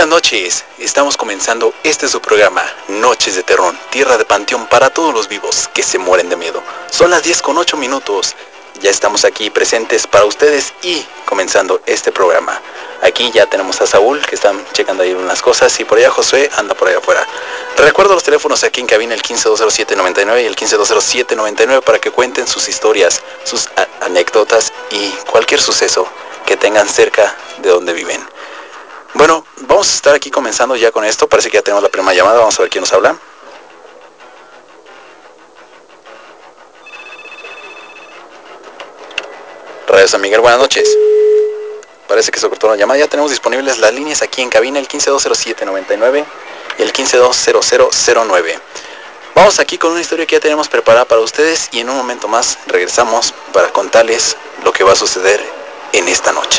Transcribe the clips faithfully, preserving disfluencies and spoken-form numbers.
buenas noches, estamos comenzando este su programa, Noches de Terror, tierra de panteón para todos los vivos que se mueren de miedo. Son las diez con ocho minutos, ya estamos aquí presentes para ustedes y comenzando este programa. Aquí ya tenemos a Saúl, que están checando ahí unas cosas, y por allá Josué anda por allá afuera. Recuerdo los teléfonos aquí en cabina, el quince dos cero siete noventa y nueve y el quince dos cero siete noventa y nueve, para que cuenten sus historias, sus anécdotas y cualquier suceso que tengan cerca de donde viven. Bueno, vamos a estar aquí comenzando ya con esto. Parece que ya tenemos la primera llamada. Vamos a ver quién nos habla. Radio San Miguel, buenas noches. Parece que se cortó la llamada. Ya tenemos disponibles las líneas aquí en cabina, el quince dos cero siete noventa y nueve y el quince dos cero cero cero nueve. Vamos aquí con una historia que ya tenemos preparada para ustedes y en un momento más regresamos para contarles lo que va a suceder en esta noche.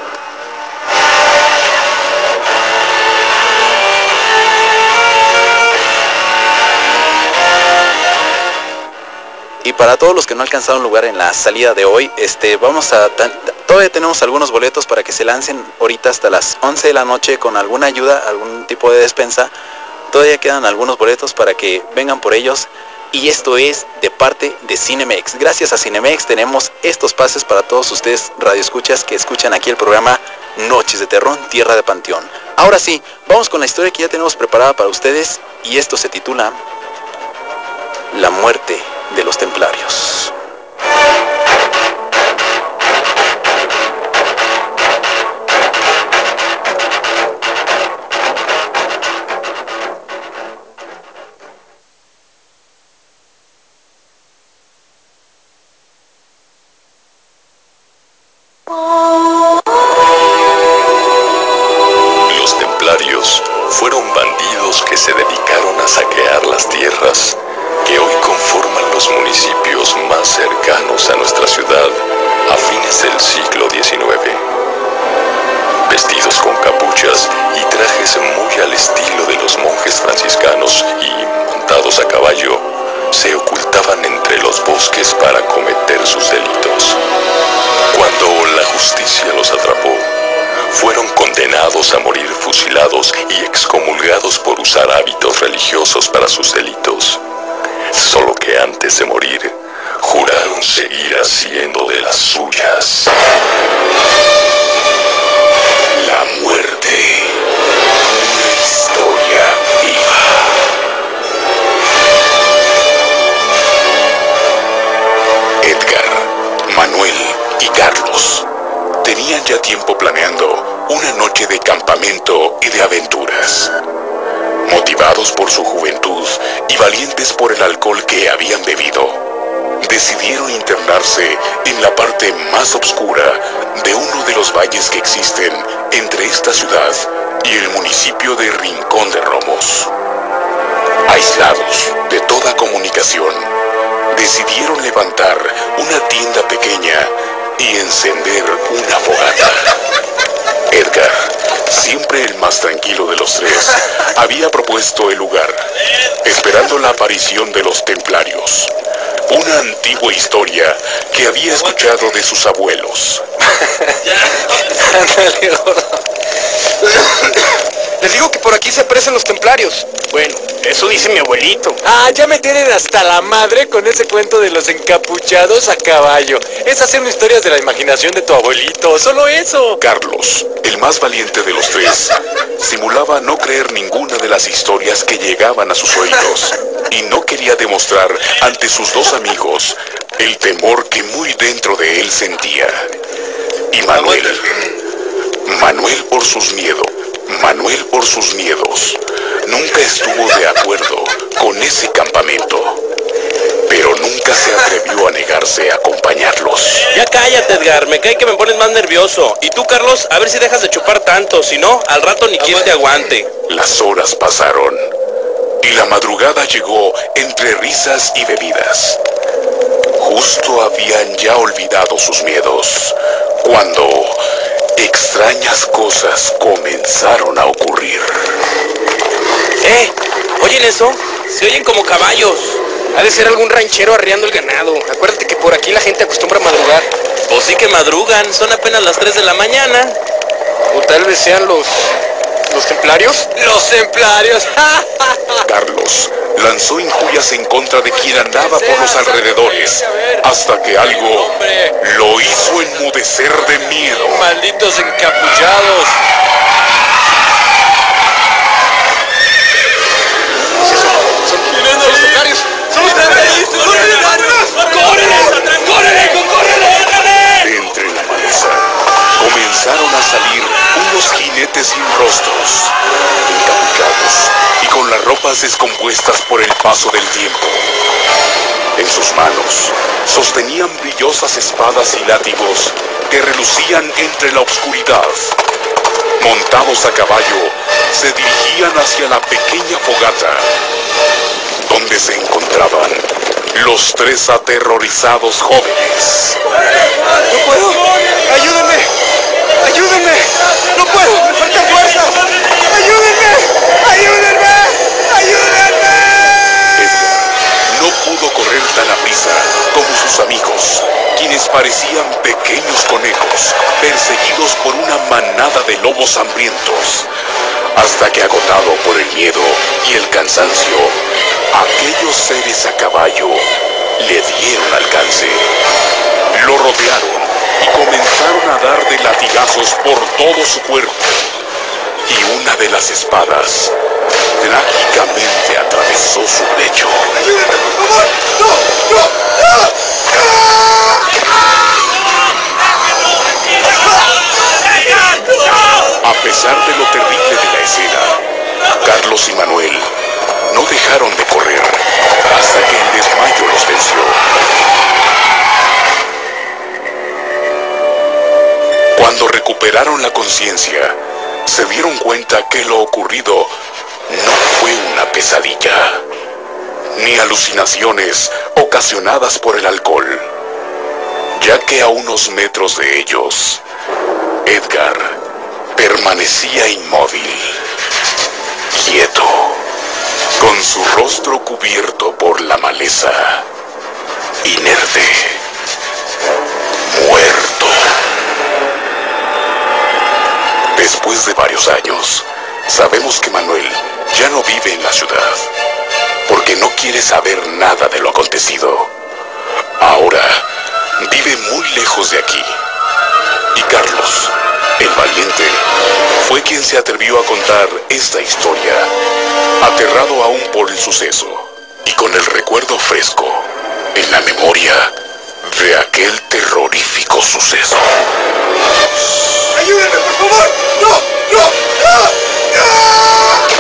Y para todos los que no alcanzaron lugar en la salida de hoy, este, vamos a todavía tenemos algunos boletos para que se lancen ahorita hasta las once de la noche con alguna ayuda, algún tipo de despensa. Todavía quedan algunos boletos para que vengan por ellos. Y esto es de parte de Cinemex. Gracias a Cinemex tenemos estos pases para todos ustedes radioescuchas que escuchan aquí el programa Noches de Terror, tierra de panteón. Ahora sí, vamos con la historia que ya tenemos preparada para ustedes. Y esto se titula La muerte de los templarios. Los templarios fueron bandidos que se dedicaron a saquear las tierras que hoy conforman los municipios más cercanos a nuestra ciudad a fines del siglo diecinueve. Vestidos con capuchas y trajes muy al estilo de los monjes franciscanos y montados a caballo, se ocultaban entre los bosques para cometer sus delitos. Cuando la justicia los atrapó, fueron condenados a morir fusilados y excomulgados por usar hábitos religiosos para sus delitos. Solo que antes de morir, juraron seguir haciendo de las suyas. La muerte, una historia viva. Edgar, Manuel y Carlos tenían ya tiempo planeando una noche de campamento y de aventuras. Motivados por su juventud y valientes por el alcohol que habían bebido, decidieron internarse en la parte más oscura de uno de los valles que existen entre esta ciudad y el municipio de Rincón de Romos. Aislados de toda comunicación, decidieron levantar una tienda pequeña y encender una fogata. Edgar, siempre el más tranquilo de los tres, había propuesto el lugar, esperando la aparición de los templarios. Una antigua historia que había escuchado de sus abuelos. Les digo que por aquí se aparecen los templarios. Bueno, eso dice mi abuelito. Ah, ya me tienen hasta la madre con ese cuento de los encapuchados a caballo. Esas son historias de la imaginación de tu abuelito, solo eso. Carlos, el más valiente de los tres, simulaba no creer ninguna de las historias que llegaban a sus oídos y no quería demostrar ante sus dos amigos el temor que muy dentro de él sentía. Y Manuel, Manuel por sus miedos, Manuel por sus miedos, nunca estuvo de acuerdo con ese campamento, pero nunca se atrevió a negarse a acompañarlos. Ya cállate, Edgar, me cae que me pones más nervioso. Y tú, Carlos, a ver si dejas de chupar tanto, si no, al rato ni quien te aguante. Las horas pasaron y la madrugada llegó entre risas y bebidas. Justo habían ya olvidado sus miedos cuando extrañas cosas comenzaron a ocurrir. ¡Eh! ¿Oyen eso? Se oyen como caballos. Ha de ser algún ranchero arriando el ganado. Acuérdate que por aquí la gente acostumbra a madrugar. Pues sí que madrugan, son apenas las tres de la mañana. O tal vez sean los ¿Los templarios? ¡Los templarios! Carlos lanzó injurias en contra de quien andaba por los alrededores, hasta que algo lo hizo enmudecer de miedo. ¡Malditos encapuchados! ¡Son los templarios! ¡Son los templarios! ¡Córrele! ¡Córrele, hijo, córrele! Entre la maleza comenzaron a salir unos jinetes sin rostros, encapuchados y con las ropas descompuestas por el paso del tiempo. En sus manos sostenían brillosas espadas y látigos que relucían entre la oscuridad. Montados a caballo, se dirigían hacia la pequeña fogata, donde se encontraban los tres aterrorizados jóvenes. ¡No puedo! ¡Ayúdenme! ¡Ayúdenme! ¡No puedo! ¡Me faltan fuerzas! ¡Ayúdenme! ¡Ayúdenme! ¡Ayúdenme! Edgar no pudo correr tan aprisa como sus amigos, quienes parecían pequeños conejos perseguidos por una manada de lobos hambrientos, hasta que, agotado por el miedo y el cansancio, aquellos seres a caballo le dieron alcance. Lo rodearon y comenzaron a dar de latigazos por todo su cuerpo, y una de las espadas trágicamente atravesó su pecho. ¡Ayúdenme, por favor! ¡No! ¡No! ¡No! A pesar de lo terrible de la escena, Carlos y Manuel no dejaron de correr hasta que el desmayo los venció. Cuando recuperaron la conciencia, se dieron cuenta que lo ocurrido no fue una pesadilla, ni alucinaciones ocasionadas por el alcohol, ya que a unos metros de ellos, Edgar permanecía inmóvil, quieto, con su rostro cubierto por la maleza, inerte, muerto. Después de varios años, sabemos que Manuel ya no vive en la ciudad, porque no quiere saber nada de lo acontecido. Ahora vive muy lejos de aquí. Y Carlos, el valiente, fue quien se atrevió a contar esta historia, aterrado aún por el suceso y con el recuerdo fresco en la memoria de aquel terrorífico suceso. ¡Ayúdenme, por favor! ¡No! ¡No! ¡No! ¡No!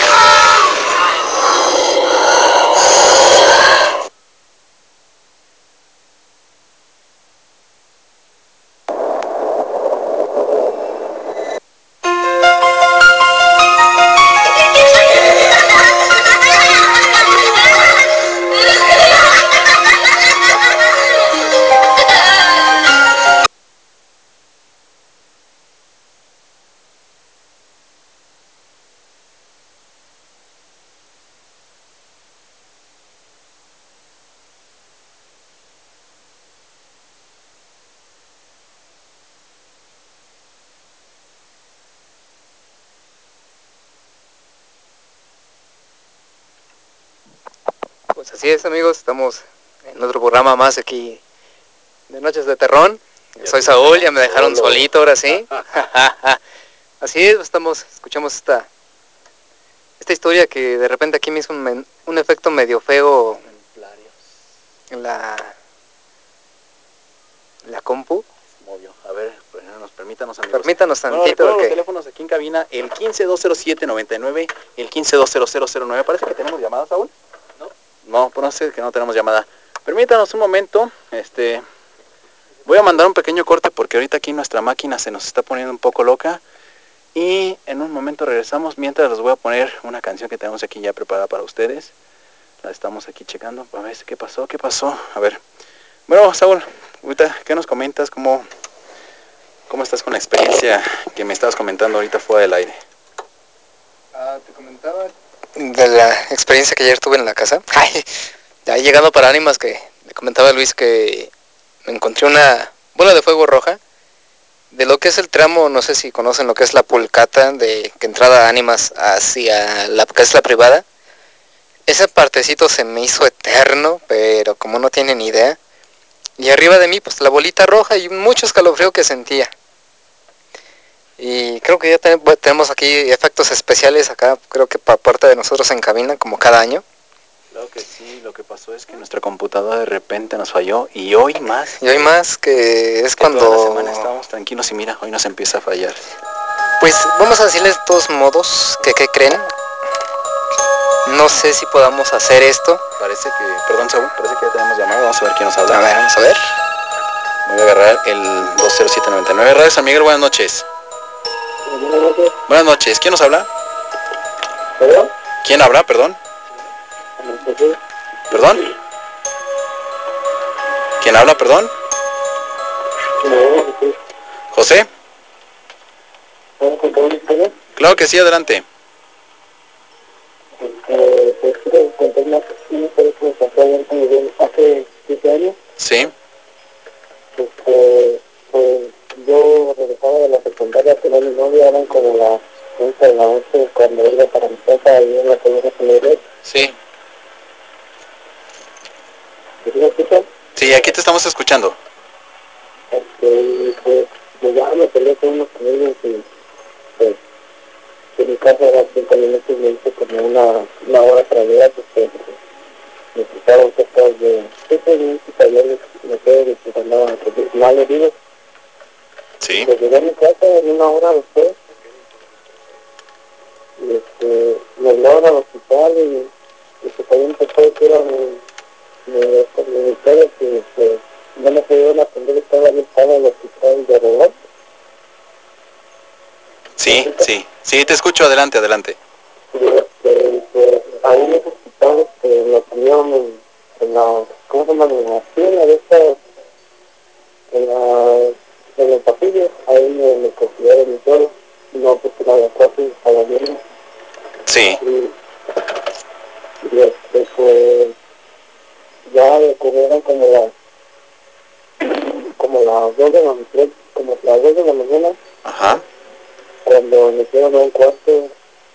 Pues así es, amigos, estamos en otro programa más aquí de Noches de Terrón. Ya soy Saúl, ya me dejaron solo. solito ahora sí. Así es, estamos, escuchamos esta esta historia que de repente aquí me hizo un, un efecto medio feo en la la compu. Movió. A ver, pues, nos permítanos, amigos. Permítanos tantito. Bueno, recuerdo porque... los teléfonos aquí en cabina, el quince dos cero siete noventa y nueve, el quince dos cero cero cero nueve. Parece que tenemos llamada, Saúl. No, no, pues no sé que no tenemos llamada. Permítanos un momento, este, voy a mandar un pequeño corte porque ahorita aquí nuestra máquina se nos está poniendo un poco loca y en un momento regresamos. Mientras les voy a poner una canción que tenemos aquí ya preparada para ustedes. La estamos aquí checando para ver qué pasó, qué pasó. A ver, bueno, Saúl, ahorita, ¿qué nos comentas? ¿Cómo, cómo estás con la experiencia que me estabas comentando ahorita fuera del aire? Ah, te comentaba de la experiencia que ayer tuve en la casa. Ay, ya llegando para ánimas, que me comentaba Luis que me encontré una bola de fuego roja de lo que es el tramo, no sé si conocen lo que es la Pulcata, de que entrada a Ánimas hacia la que es la privada. Ese partecito se me hizo eterno, pero como no tienen idea. Y arriba de mí, pues la bolita roja y mucho escalofrío que sentía. Y creo que ya te, bueno, tenemos aquí efectos especiales acá, creo que por parte de nosotros en cabina, como cada año. Claro que sí, lo que pasó es que nuestra computadora de repente nos falló y hoy más. Y hoy más que es que cuando... toda la semana estábamos tranquilos y mira, hoy nos empieza a fallar. Pues vamos a decirles de todos modos que ¿qué creen? No sé si podamos hacer esto. Parece que, perdón Saúl, parece que ya tenemos llamado, vamos a ver quién nos habla. A ver, vamos a ver. Voy a agarrar el dos cero siete nueve nueve. Radio San Miguel, buenas noches. Buenas noches. Buenas noches, ¿quién nos habla? ¿Perdón? ¿Quién habla, perdón? José. ¿Perdón? ¿Quién habla, perdón? ¿José? ¿Puedo contar una historia? Claro que sí, adelante. Eh, pues quiero contar una, una historia que me pasó ayer con Miguel hace siete años. Sí. Pues, eh, pues yo regresaba de la secundaria, tenía mi novia, eran como las once de la noche cuando iba para mi casa y en la colina con Miguel. Sí. ¿Sí me escuchan? Sí, aquí te estamos escuchando. Este, y pues yo ya me peleé con unos amigos y pues de mi casa era cinco minutos, me hice como una, una hora para llegar, pues me quitaron cosas de siete minutos talleres, me quedé de que andaban mal heridos. Sí. Pues llegué a mi casa en una hora después y este, me hablaron al hospital y, y pues ahí empezó que era mi, mi, mi historia que pues, no me pudieron atender, estaba bien en el hospital de reloj. Sí, sí, sí, te escucho, adelante, adelante. Y este, pues ahí en ese hospital este, me tenían en, en la, ¿cómo se llama? En la pierna de esta, en la, en el pasillo, ahí me, me consideraron mi suelo, no porque la clase estaba bien. Sí. Y, y este, pues ya me ocurrieron como las, como las dos de la mañana, como las dos de la mañana, Ajá. cuando me metieron a un cuarto,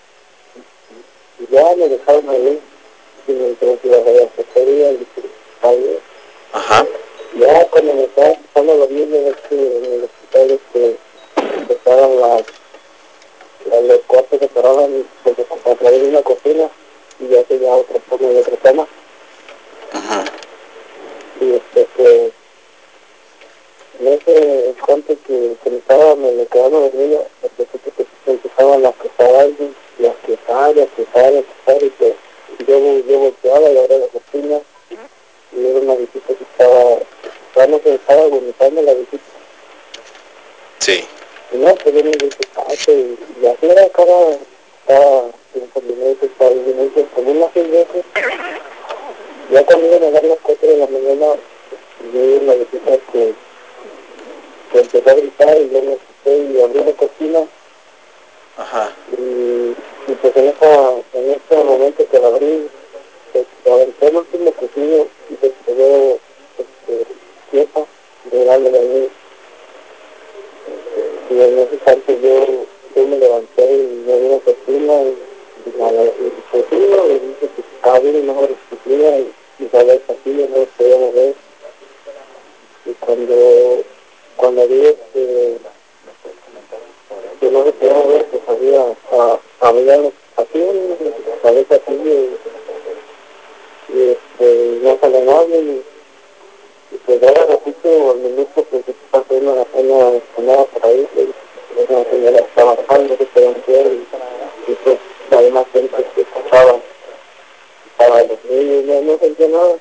y ya me dejaron ahí, y me dijeron que iba a la secretaría, y dije, está bien. Ajá. Ya cuando me estaba empezando a dormir en, este, en el hospital, este, empezaron las, las, los cuartos se cerraban porque a través de una cocina y ya tenía otra forma de otra cama. Ajá. Y este, pues, en ese instante que, que me estaba, me, me quedaba dormido, empecé que se, se empezaban a pesar alguien, y a pesar, y a pesar, y a pesar, y pues yo, yo volteaba y abría la cocina, y era una visita que estaba, ya no se estaba vomitando la visita. Sí. Y no, pues yo me dije, cacho, y, y así era cada, cada cinco minutos, cada diez minutos, como unas seis veces. Ya cuando iban a dar las cuatro de la mañana, yo vi una visita que, que empezó a gritar y yo me asusté y abrí la cocina. Ajá. Y, y pues en, esa, en ese momento que la abrí, pues avanzé el último cuchillo y pues quedó este, quieta, mirándome a mí. Y en ese instante yo, yo me levanté y me vine a la cocina y, y a la cocina y dije que estaba bien y no me respondía y, y salí al pasillo, no me podía mover. Y cuando, cuando vi este, que no me podía mover, pues había, a, había así, salí al pasillo y, y este, no salía nadie y, y pues ya de ratito, al minuto, pues yo pasé una, una sonada por ahí, pues, una señora estaba bajando, que se ver y, y pues además gente que pasaba para los niños, no, no sentía nada.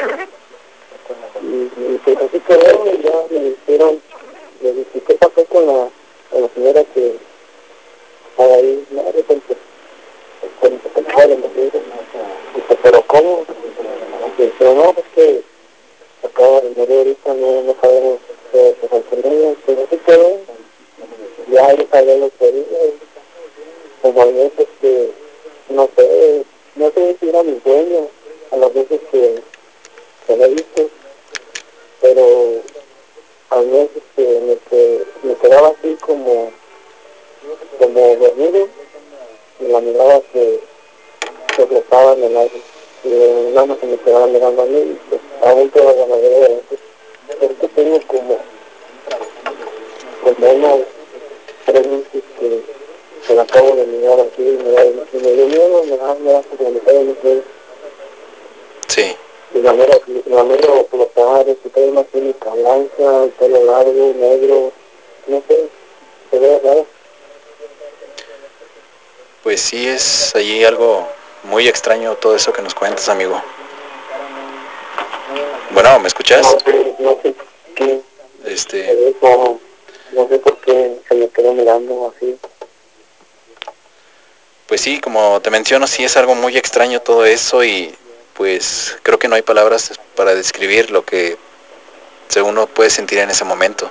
Y, y pues así quedó y ya me dijeron, le dije, ¿qué pasó con la, con la señora que estaba ahí? No, de repente, con el secretario me dijo, dice, ¿pero cómo? Y dice, no, es que acaba de morir ahorita, no, no sabemos qué pasó con ella, pero así quedó. Ya yo sabía los heridos, los movimientos que, no sé, no sé si era mi sueño, a las veces que, que lo he visto, pero había veces que me, que me quedaba así como, como dormido y la mirada que se flotaba en el aire. Y nada más se me quedaba mirando a mí y pues aún toda la mayoría de veces. Es que tengo como, como unos tres meses que, que la acabo de mirar así y me da, y me dio miedo, me da, me da como me cae en el Sí. y la miro, la miro flotar, se cae una túnica blanca, el pelo largo, negro, no sé, se ve raro. Pues sí, es allí algo muy extraño todo eso que nos cuentas, amigo. Bueno, ¿me escuchas? No sé, no sé qué, Este, no, no sé por qué se me quedó mirando así. pues sí, como te menciono, sí es algo muy extraño todo eso y pues creo que no hay palabras para describir lo que uno puede sentir en ese momento.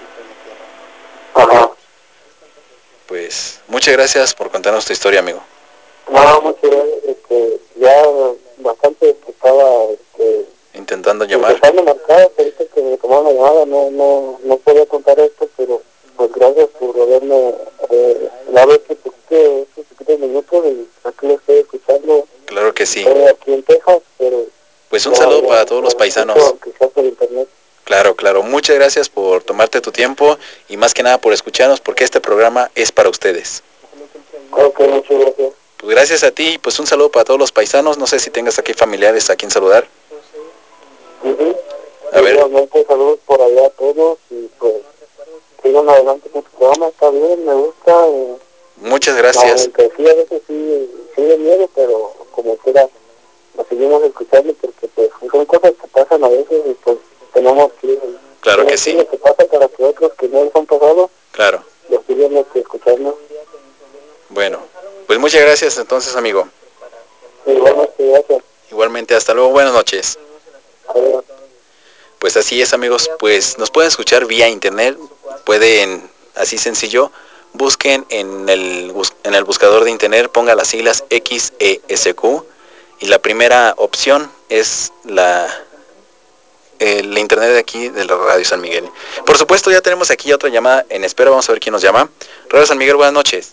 Ajá. Pues muchas gracias por contarnos tu historia, amigo. No, muchas gracias, este, ya bastante que estaba, este, Intentando llamar. intentando marcar, ahorita que me tomaron la llamada, no, no, no podía contar esto, pero pues gracias por haberme, eh, la vez que pusiste estos poquitos minutos y aquí lo estoy escuchando. Claro que sí. Estoy aquí en Texas, pero... Pues un saludo para todos los paisanos. Por internet. Claro, claro. Muchas gracias por tomarte tu tiempo y más que nada por escucharnos porque este programa es para ustedes. Ok, muchas gracias. Pues gracias a ti, pues un saludo para todos los paisanos. No sé si tengas aquí familiares a quien saludar. Uh-huh. A ver. Realmente saludos por allá a todos y pues sigan adelante con su programa, está bien, me gusta. Eh, Muchas gracias. Aunque sí, a veces sí, sí de miedo, pero como quiera, lo seguimos escuchando porque pues son cosas que pasan a veces y pues tenemos que... Claro que sí. Lo que pasa para que otros que no les han pasado, claro, lo tenemos que escucharnos. Bueno, pues muchas gracias entonces, amigo. Igualmente, gracias. Igualmente, hasta luego, buenas noches. Adiós. Pues así es, amigos, pues nos pueden escuchar vía internet, pueden, así sencillo, busquen en el, en el buscador de internet, ponga las siglas X E S Q y la primera opción es la, el internet de aquí de la Radio San Miguel. Por supuesto, ya tenemos aquí otra llamada en espera, vamos a ver quién nos llama. Radio San Miguel, buenas noches.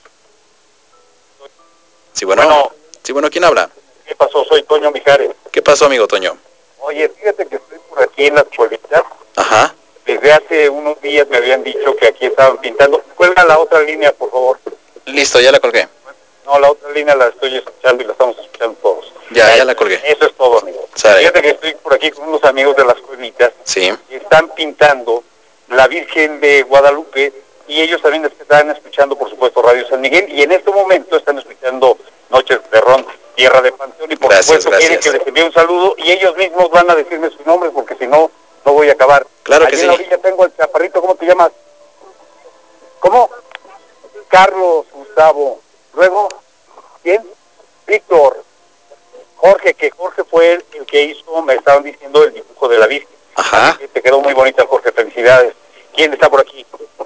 Sí, bueno. Bueno. Sí, bueno, ¿quién habla? ¿Qué pasó? Soy Toño Mijares. ¿Qué pasó, amigo Toño? Oye, fíjate que estoy por aquí en las Pueblitas. Ajá. Desde hace unos días me habían dicho que aquí estaban pintando. Cuelga la otra línea, por favor. Listo, ya la colgué. No, la otra línea la estoy escuchando y la estamos escuchando todos. Ya, ya, ya la colgué. Eso es todo, amigo. Sale. Fíjate que estoy por aquí con unos amigos de las Pueblitas. Sí. Y están pintando la Virgen de Guadalupe y ellos también están escuchando, por supuesto, Radio San Miguel. Y en este momento están escuchando Noches de Terrón, Tierra de Panteón, y por gracias, supuesto gracias. quieren que les envíe un saludo y ellos mismos van a decirme su nombre porque si no, no voy a acabar. Claro Allí que en la sí. orilla tengo el chaparrito, ¿cómo te llamas? ¿Cómo? Carlos, Gustavo. Luego, ¿quién? Víctor. Jorge, que Jorge fue el, el que hizo, me estaban diciendo, el dibujo de la Virgen. Ajá. Te quedó muy bonita, Jorge, felicidades. ¿Quién está por aquí?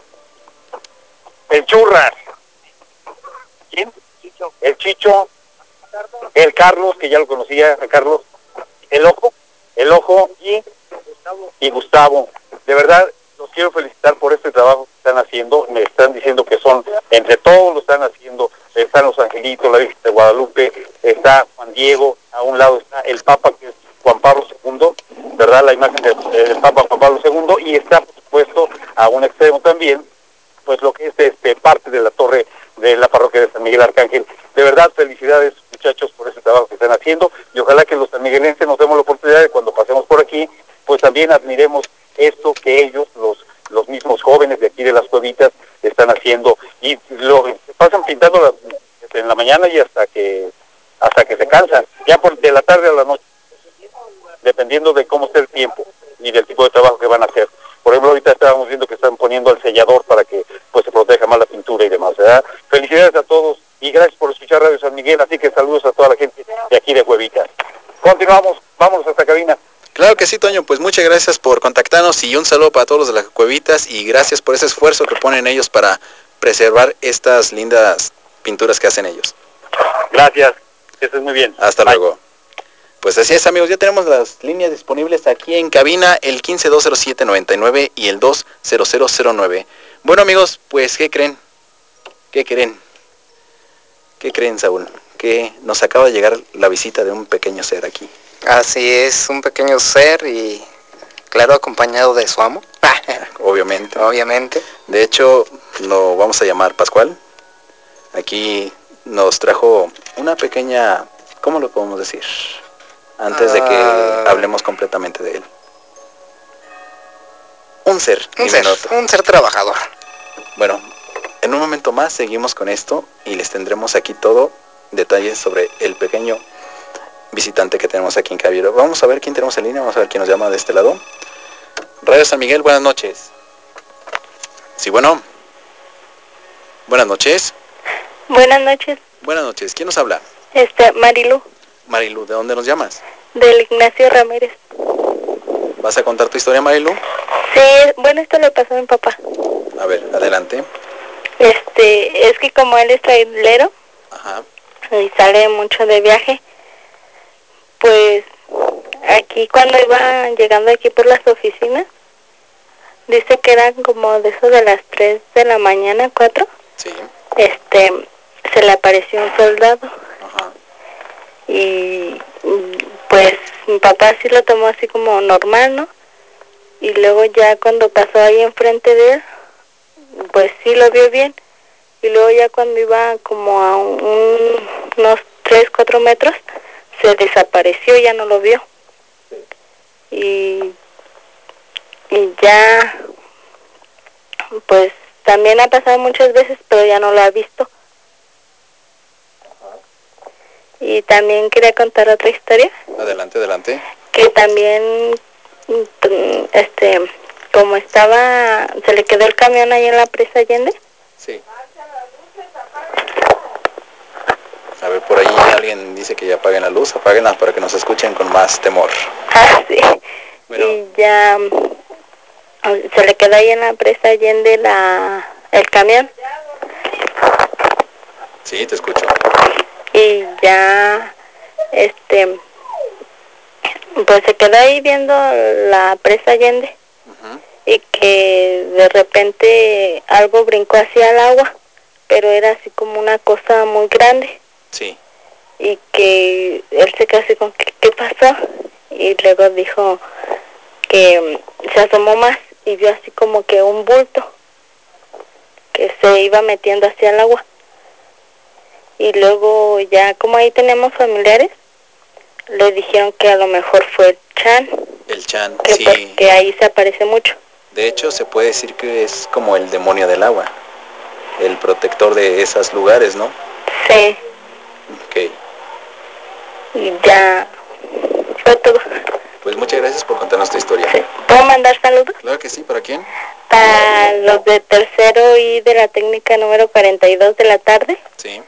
El Churras. ¿Quién? Chicho. El Chicho. El Carlos, que ya lo conocía, el Carlos. El Ojo. El Ojo y Gustavo. Y Gustavo. De verdad, los quiero felicitar por este trabajo que están haciendo. Me están diciendo que son, entre todos lo están haciendo. Están los angelitos, la Virgen de Guadalupe, está Juan Diego, a un lado está el Papa, que es Juan Pablo segundo, ¿verdad? La imagen del, del Papa Juan Pablo segundo, y está, por supuesto, a un extremo también, pues lo que es este parte de la torre de la parroquia de San Miguel Arcángel. De verdad, felicidades, muchachos, por ese trabajo que están haciendo, y ojalá que los sanmiguelenses nos demos la oportunidad de cuando pasemos por aquí, pues también admiremos esto que ellos, los los mismos jóvenes de aquí de las Cuevitas, están haciendo, y lo pasan pintando la, en la mañana y hasta que hasta que se cansan, ya por de la tarde a la noche, dependiendo de cómo esté el tiempo y del tipo de trabajo que van a hacer. Por ejemplo, ahorita estábamos viendo que están poniendo el sellador para que pues se proteja más la pintura y demás, ¿verdad? Felicidades a todos y gracias por escuchar Radio San Miguel, así que saludos a toda la gente de aquí de Cuevitas. Continuamos, vámonos hasta cabina. Claro que sí, Toño, pues muchas gracias por contactarnos y un saludo para todos los de las Cuevitas y gracias por ese esfuerzo que ponen ellos para preservar estas lindas pinturas que hacen ellos. Gracias, que estés muy bien. Hasta Bye. luego. Pues así es, amigos, ya tenemos las líneas disponibles aquí en cabina, el quince dos cero siete noventa y nueve y el dos cero cero cero nueve. Bueno, amigos, pues ¿qué creen? ¿Qué creen? ¿Qué creen, Saúl? Que nos acaba de llegar la visita de un pequeño ser aquí. Así es, un pequeño ser y claro, acompañado de su amo. Obviamente. Obviamente. De hecho, lo vamos a llamar Pascual. Aquí nos trajo una pequeña, ¿cómo lo podemos decir? Antes de que uh... hablemos completamente de él. Un ser, un ser, un ser trabajador. Bueno, en un momento más seguimos con esto y les tendremos aquí todo, detalles sobre el pequeño visitante que tenemos aquí en cabina. Vamos a ver quién tenemos en línea, vamos a ver quién nos llama de este lado. Radio San Miguel, buenas noches. Sí, bueno. Buenas noches. Buenas noches. Buenas noches, ¿quién nos habla? Este, Marilu. Marilu, ¿de dónde nos llamas? Del Ignacio Ramírez. ¿Vas a contar tu historia, Marilu? Sí, bueno, esto le pasó a mi papá. A ver, adelante. Este, es que como él es trailero. Ajá. Y sale mucho de viaje, pues aquí cuando iba llegando aquí por las oficinas, dice que eran como de eso de las tres de la mañana, cuatro. Sí. Este, se le apareció un soldado. Ajá. Y pues mi papá sí lo tomó así como normal, ¿no? Y luego ya cuando pasó ahí enfrente de él, pues sí lo vio bien. Y luego ya cuando iba como a un, unos tres, cuatro metros, se desapareció, ya no lo vio. Y, y ya, pues también ha pasado muchas veces, pero ya no lo ha visto. Y también quería contar otra historia. Adelante, adelante. Que también, este, como estaba, se le quedó el camión ahí en la presa Allende. Sí. A ver, por ahí alguien dice que ya apaguen la luz, apáguenla para que nos escuchen con más temor. Ah, sí. Bueno. Y ya se le quedó ahí en la presa Allende la, el camión. Sí, te escucho. Y ya, este, pues se quedó ahí viendo la presa Allende. Uh-huh. Y que de repente algo brincó hacia el agua, pero era así como una cosa muy grande. Sí. Y que él se quedó así con, ¿qué, qué pasó? Y luego dijo que se asomó más y vio así como que un bulto que se iba metiendo hacia el agua. Y luego ya como ahí tenemos familiares, le dijeron que a lo mejor fue el Chan. El Chan, que sí. Porque ahí se aparece mucho. De hecho, se puede decir que es como el demonio del agua, el protector de esos lugares, ¿no? Sí. Ok. Y ya fue todo. Pues muchas gracias por contarnos tu historia. Sí. ¿Puedo mandar saludos? Claro que sí, ¿para quién? Para los de tercero y de la técnica número cuarenta y dos de la tarde. Sí.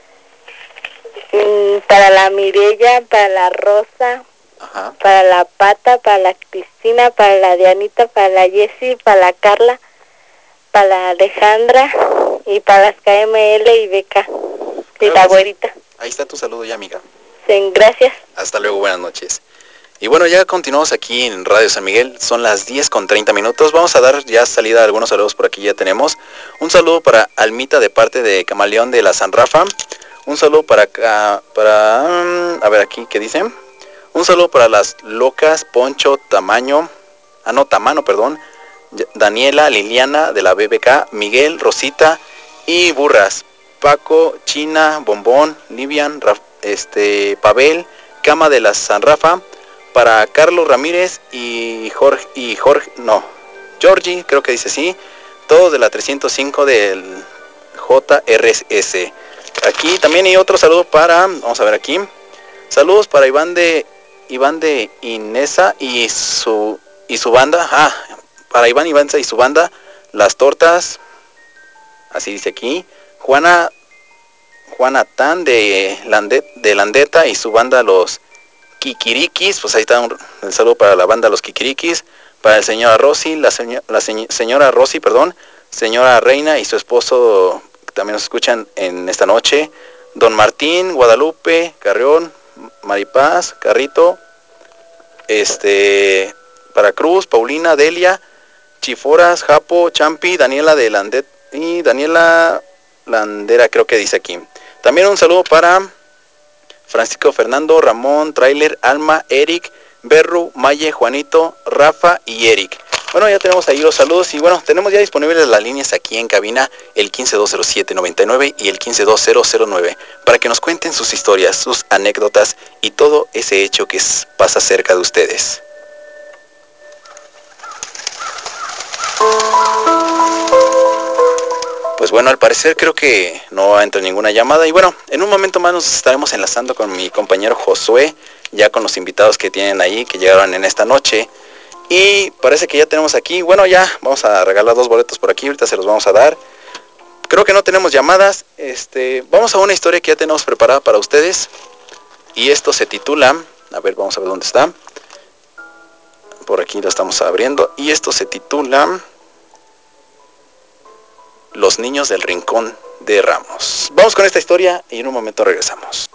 Para la Mirella, para la Rosa. Ajá. Para la Pata, para la Cristina, para la Dianita, para la Jessie, para la Carla, para la Alejandra y para las K M L y Beca. Claro, y la güerita. Sí. Ahí está tu saludo ya, amiga. Sí, gracias. Hasta luego, buenas noches. Y bueno, ya continuamos aquí en Radio San Miguel, son las diez con treinta minutos, vamos a dar ya salida a algunos saludos por aquí, ya tenemos. Un saludo para Almita de parte de Camaleón de la San Rafa, un saludo para, para um, a ver aquí, ¿qué dice? Un saludo para las locas, Poncho, Tamaño, ah no, Tamano, perdón, Daniela, Liliana de la B B K, Miguel, Rosita y Burras, Paco, China, Bombón, Livian, Raf, este, Pavel, Cama de la San Rafa, para Carlos Ramírez y Jorge, y Jorge, no, Georgie, creo que dice sí, todos de la trescientos cinco del J R S. Aquí también hay otro saludo para, vamos a ver aquí, saludos para Iván de, Iván de Inesa y su, y su banda, ah, para Iván Ivanza y su banda, Las Tortas, así dice aquí, Juana, Juana Tan de, Landet, de Landeta y su banda Los Kikirikis, pues ahí está un, el saludo para la banda Los Kikirikis, para el señora Rosy, la, señor, la se, señora Rosy, perdón, señora Reina y su esposo, que también nos escuchan en esta noche, don Martín, Guadalupe, Carrión, Maripaz, Carrito, este, para Cruz, Paulina, Delia, Chiforas, Japo, Champi, Daniela de Landet y Daniela Landera, creo que dice aquí. También un saludo para Francisco, Fernando, Ramón, Trailer, Alma, Eric, Berru, Maye, Juanito, Rafa y Eric. Bueno, ya tenemos ahí los saludos y bueno, tenemos ya disponibles las líneas aquí en cabina, el quince dos cero siete noventa y nueve y el quince dos cero cero nueve, para que nos cuenten sus historias, sus anécdotas y todo ese hecho que es, pasa cerca de ustedes. Pues bueno, al parecer creo que no entra ninguna llamada y bueno, en un momento más nos estaremos enlazando con mi compañero Josué, ya con los invitados que tienen ahí, que llegaron en esta noche. Y parece que ya tenemos aquí, bueno ya, vamos a regalar dos boletos por aquí, ahorita se los vamos a dar. Creo que no tenemos llamadas, este, vamos a una historia que ya tenemos preparada para ustedes. Y esto se titula, a ver, vamos a ver dónde está. Por aquí lo estamos abriendo. Y esto se titula Los niños del rincón de Ramos. Vamos con esta historia y en un momento regresamos.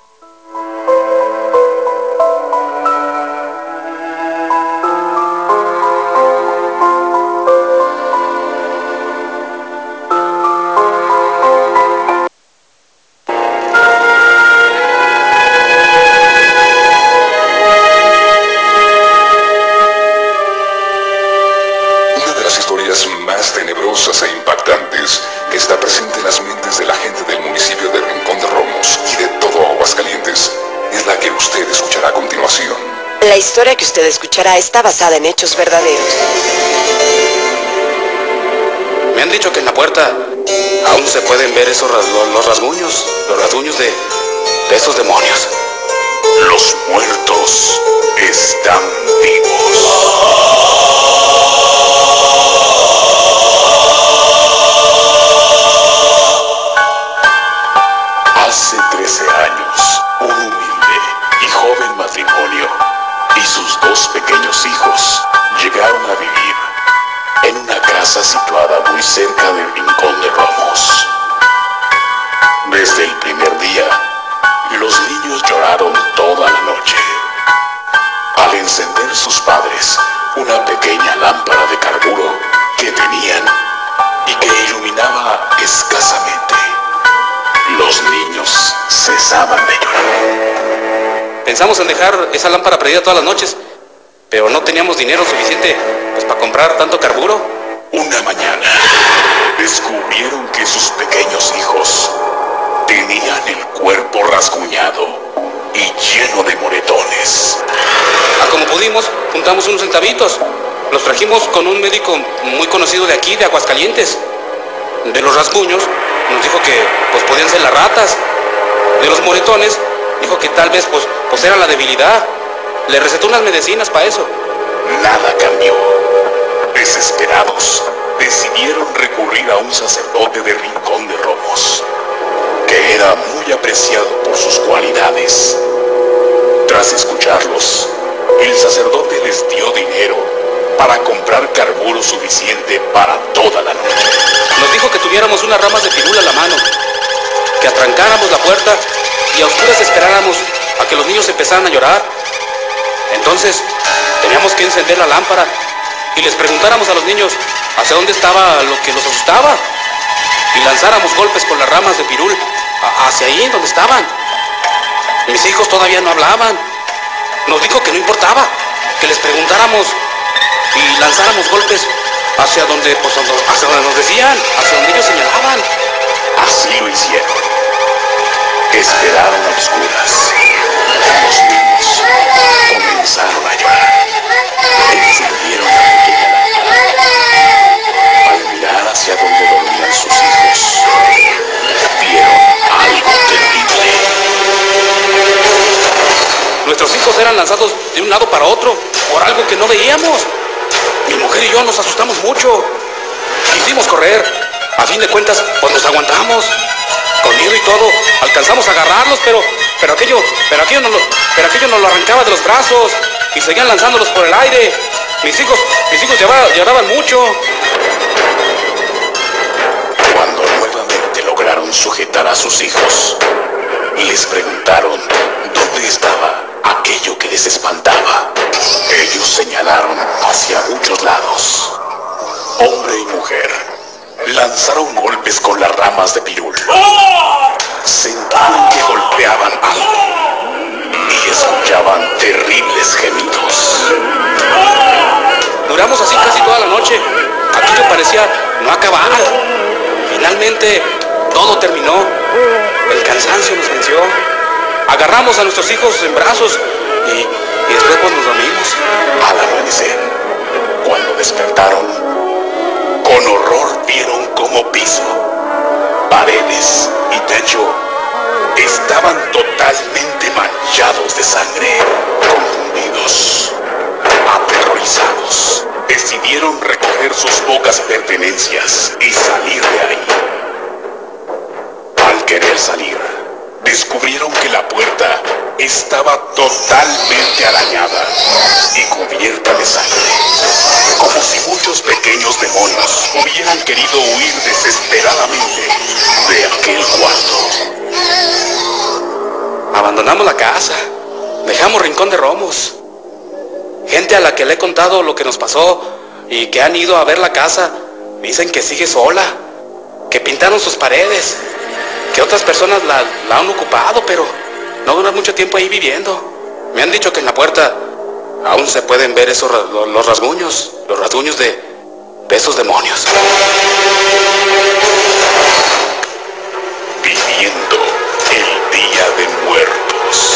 Más tenebrosas e impactantes que está presente en las mentes de la gente del municipio de Rincón de Romos y de todo Aguascalientes es la que usted escuchará a continuación. La historia que usted escuchará está basada en hechos verdaderos. Me han dicho que en la puerta aún se pueden ver esos ras los rasguños, los rasguños de, de esos demonios. Los muertos están vivos. Hace trece años, un humilde y joven matrimonio y sus dos pequeños hijos llegaron a vivir en una casa situada muy cerca del Rincón de Romos. Desde el primer día, los niños lloraron toda la noche. Al encender sus padres una pequeña lámpara de carburo que tenían y que iluminaba escasamente, los niños cesaban de llorar. Pensamos en dejar esa lámpara prendida todas las noches, pero no teníamos dinero suficiente pues, para comprar tanto carburo. Una mañana descubrieron que sus pequeños hijos tenían el cuerpo rasguñado y lleno de moretones. Ah, como pudimos, juntamos unos centavitos. Los trajimos con un médico muy conocido de aquí, de Aguascalientes. De los rasguños, nos dijo que pues podían ser las ratas. De los moretones, dijo que tal vez pues, pues era la debilidad. Le recetó unas medicinas para eso. Nada cambió. Desesperados, decidieron recurrir a un sacerdote de Rincón de Romos, que era muy apreciado por sus cualidades. Tras escucharlos, el sacerdote les dio dinero para comprar carburo suficiente para toda la noche. Nos dijo que tuviéramos unas ramas de pirul a la mano, que atrancáramos la puerta y a oscuras esperáramos a que los niños empezaran a llorar. Entonces, teníamos que encender la lámpara y les preguntáramos a los niños hacia dónde estaba lo que los asustaba y lanzáramos golpes con las ramas de pirul hacia ahí donde estaban. Mis hijos todavía no hablaban. Nos dijo que no importaba, que les preguntáramos y lanzáramos golpes hacia donde, pues, hacia donde nos decían, hacia donde ellos señalaban. Así lo hicieron. Esperaron a oscuras. Los niños comenzaron a llorar. Encendieron la pequeña lámpara. Al mirar hacia donde dormían sus hijos, vieron algo terrible. Nuestros hijos eran lanzados de un lado para otro por algo que no veíamos. Mi mujer y yo nos asustamos mucho. Quisimos correr. A fin de cuentas, pues nos aguantamos. Con miedo y todo, alcanzamos a agarrarlos, pero, pero aquello, pero aquello, no lo, pero aquello nos lo arrancaba de los brazos y seguían lanzándolos por el aire. Mis hijos, mis hijos lloraban, lloraban mucho. Cuando nuevamente lograron sujetar a sus hijos, les preguntaron dónde estaba aquello que les espantaba. hombre y mujer, lanzaron golpes con las ramas de pirul. Sentieron que golpeaban algo y escuchaban terribles gemidos. Duramos así casi toda la noche. Aquello parecía no acabar. Finalmente, todo terminó. El cansancio nos venció. Agarramos a nuestros hijos en brazos y, y después pues nos dormimos. Al amanecer, cuando despertaron, con horror vieron como piso, paredes y techo estaban totalmente manchados de sangre. Confundidos, aterrorizados, decidieron recoger sus pocas pertenencias y salir de ahí. Al querer salir, descubrieron que la puerta estaba totalmente arañada y cubierta de sangre, como si muchos pequeños demonios hubieran querido huir desesperadamente de aquel cuarto. Abandonamos la casa. Dejamos Rincón de Romos. Gente a la que le he contado lo que nos pasó y que han ido a ver la casa, dicen que sigue sola, que pintaron sus paredes, que otras personas la, la han ocupado, pero no dura mucho tiempo ahí viviendo. Me han dicho que en la puerta aún se pueden ver esos los, los rasguños, los rasguños de, de esos demonios. Viviendo el Día de Muertos.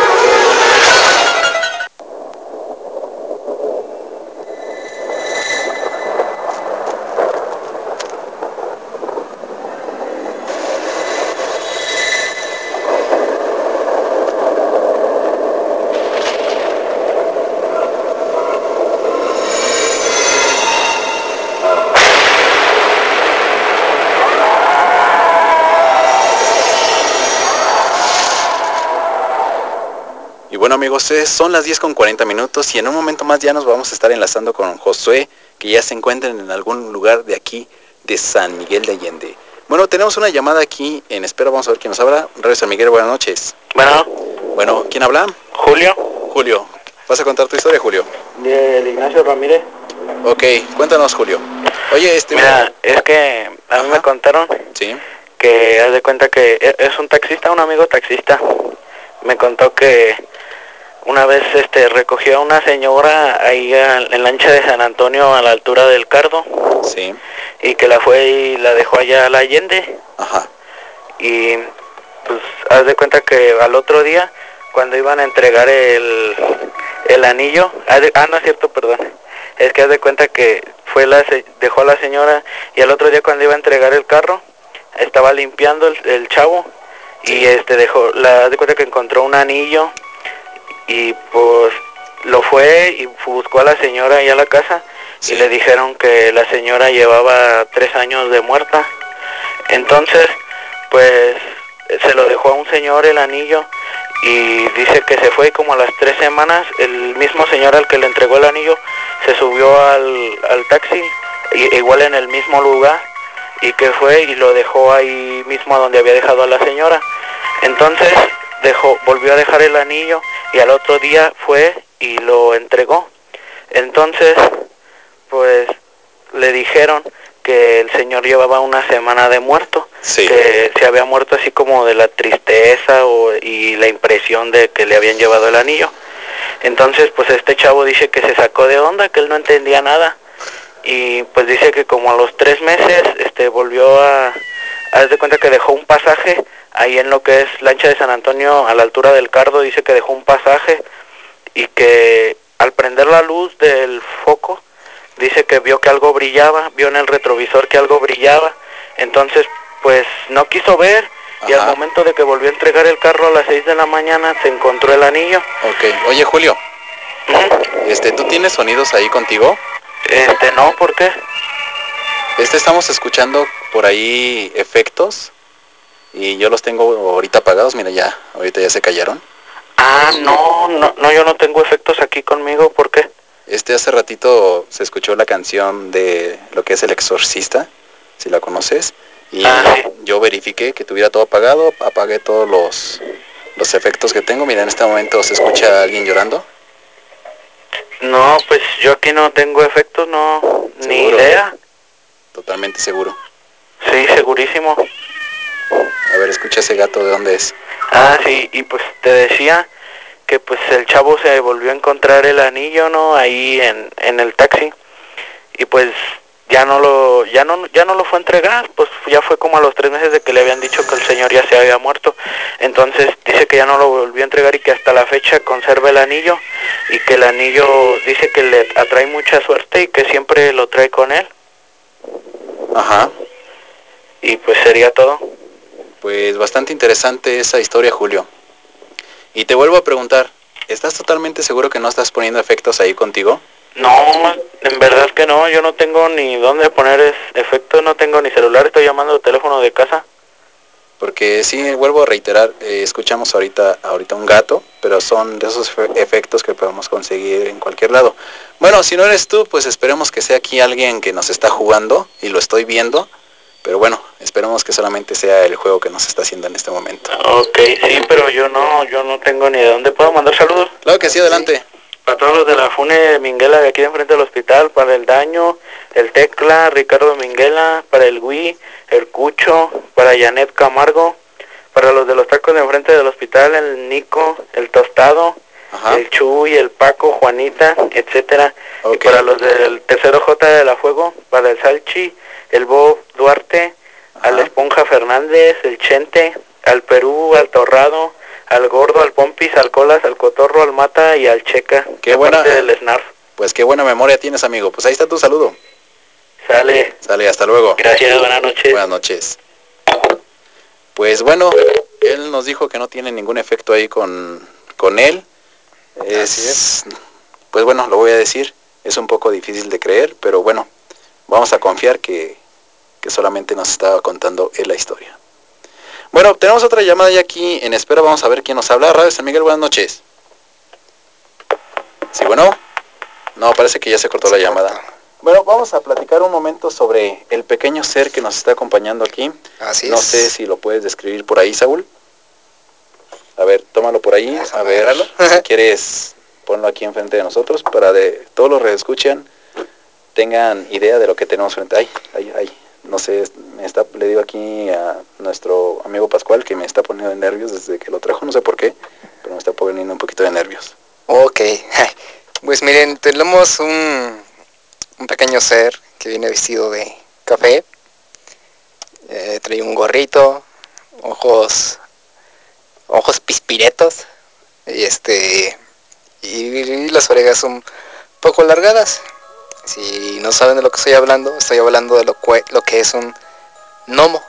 Bueno amigos, son las diez con cuarenta minutos y en un momento más ya nos vamos a estar enlazando con Josué, que ya se encuentra en algún lugar de aquí de San Miguel de Allende. Bueno, tenemos una llamada aquí en espera, vamos a ver quién nos habla. Radio San Miguel, buenas noches. Bueno. Bueno, ¿quién habla? Julio. Julio, ¿vas a contar tu historia, Julio? Del Ignacio Ramírez. Ok, cuéntanos, Julio. Oye, este... Mira, es que a mí Ajá. me contaron ¿Sí? que haz de cuenta que es un taxista, un amigo taxista. Me contó que una vez este recogió a una señora ahí en la ancha de San Antonio a la altura del Cardo. Sí. Y que la fue y la dejó allá a la Allende. Ajá. Y pues haz de cuenta que al otro día, cuando iban a entregar el, el anillo, ah no es cierto, perdón, es que haz de cuenta que fue la dejó a la señora y al otro día cuando iba a entregar el carro, estaba limpiando el, el chavo. Sí. Y este dejó, la haz de cuenta que encontró un anillo. Y pues lo fue y buscó a la señora ahí a la casa. Sí. Y le dijeron que la señora llevaba tres años de muerta. Entonces, pues se lo dejó a un señor el anillo y dice que se fue y como a las tres semanas el mismo señor al que le entregó el anillo se subió al, al taxi, y, igual en el mismo lugar, y que fue y lo dejó ahí mismo donde había dejado a la señora. Entonces dejó, volvió a dejar el anillo y al otro día fue y lo entregó. Entonces, pues le dijeron que el señor llevaba una semana de muerto, sí. Que se había muerto así como de la tristeza o, y la impresión de que le habían llevado el anillo. Entonces, pues este chavo dice que se sacó de onda, que él no entendía nada. Y pues dice que como a los tres meses este volvió a... Haz de cuenta que dejó un pasaje ahí en lo que es la ancha de San Antonio, a la altura del Cardo, dice que dejó un pasaje y que al prender la luz del foco, dice que vio que algo brillaba, vio en el retrovisor que algo brillaba, entonces pues no quiso ver. Ajá. Y al momento de que volvió a entregar el carro a las seis de la mañana se encontró el anillo. Ok, oye Julio, ¿Mm? este, ¿tú tienes sonidos ahí contigo? Este, no, ¿por qué? Este, estamos escuchando por ahí efectos y yo los tengo ahorita apagados, mira ya, ahorita ya se callaron. Ah, no, no, no, yo no tengo efectos aquí conmigo, ¿por qué? Este, hace ratito se escuchó la canción de lo que es El Exorcista, si la conoces, y ah, sí. Yo verifiqué que tuviera todo apagado, apagué todos los, los efectos que tengo, mira, en este momento se escucha a alguien llorando. No, pues yo aquí no tengo efectos, no, ni idea. totalmente seguro. Sí, segurísimo. A ver, escucha ese gato, ¿de dónde es? Ah, sí, y pues te decía que pues el chavo se volvió a encontrar el anillo, ¿no? Ahí en, en el taxi. Y pues ya no lo ya no ya no lo fue a entregar, pues ya fue como a los tres meses de que le habían dicho que el señor ya se había muerto. Entonces dice que ya no lo volvió a entregar y que hasta la fecha conserva el anillo, y que el anillo dice que le atrae mucha suerte y que siempre lo trae con él. Ajá. Y pues sería todo. Pues bastante interesante esa historia, Julio. Y te vuelvo a preguntar, ¿estás totalmente seguro que no estás poniendo efectos ahí contigo? No, en verdad que no, yo no tengo ni dónde poner efectos, no tengo ni celular, estoy llamando al teléfono de casa. Porque sí, vuelvo a reiterar, eh, escuchamos ahorita ahorita un gato, pero son de esos efectos que podemos conseguir en cualquier lado. Bueno, si no eres tú, pues esperemos que sea aquí alguien que nos está jugando, y lo estoy viendo, pero bueno, esperemos que solamente sea el juego que nos está haciendo en este momento. Ok, sí, pero yo no, yo no tengo ni de dónde. ¿Puedo mandar saludos? Claro que sí, adelante. Para todos los de la Fune Minguela de aquí de enfrente del hospital, para el Daño, el Tecla, Ricardo Minguela, para el Wii, el Cucho, para Janet Camargo, para los de los tacos de enfrente del hospital, el Nico, el Tostado, Ajá. el Chuy, el Paco, Juanita, etcétera. Okay. Y para los del tercero J de la Fuego, para el Salchi, el Bob Duarte, Ajá. al Esponja Fernández, el Chente, al Perú, al Torrado, al Gordo, al Pompis, al Colas, al Cotorro, al Mata y al Checa. Qué buena, del Snarf. Pues qué buena memoria tienes, amigo. Pues ahí está tu saludo. Sale. Sale, hasta luego. Gracias, buenas noches. Buenas noches. Pues bueno, él nos dijo que no tiene ningún efecto ahí con, con él. Es, es. Pues bueno, lo voy a decir. Es un poco difícil de creer, pero bueno, vamos a confiar que, que solamente nos estaba contando él la historia. Bueno, tenemos otra llamada ya aquí en espera, vamos a ver quién nos habla. Radio San Miguel, buenas noches. Sí, bueno. No, parece que ya se cortó la llamada. Bueno, vamos a platicar un momento sobre el pequeño ser que nos está acompañando aquí. Así no es. sé si lo puedes describir por ahí, Saúl. A ver, tómalo por ahí. A ver, si quieres, ponlo aquí enfrente de nosotros para de todos los que escuchan tengan idea de lo que tenemos frente. Ay, ay, ay. No sé, me está, le digo aquí a nuestro amigo Pascual que me está poniendo de nervios desde que lo trajo, no sé por qué, pero me está poniendo un poquito de nervios. Ok, pues miren, tenemos un, un pequeño ser que viene vestido de café, eh, trae un gorrito, ojos, ojos pispiretos, y este, y, y las orejas son poco alargadas. Si no saben de lo que estoy hablando, estoy hablando de lo, que, lo que es un gnomo.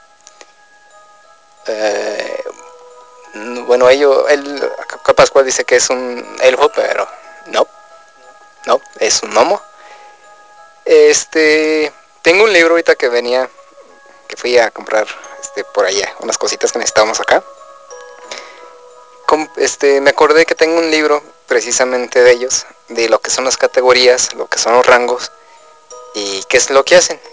Eh, bueno, ello, él, Pascual dice que es un elfo, pero no, no, es un gnomo. Este, tengo un libro ahorita que venía, que fui a comprar este, por allá, unas cositas que necesitábamos acá. Com, este, me acordé que tengo un libro precisamente de ellos, de lo que son las categorías, lo que son los rangos y qué es lo que hacen.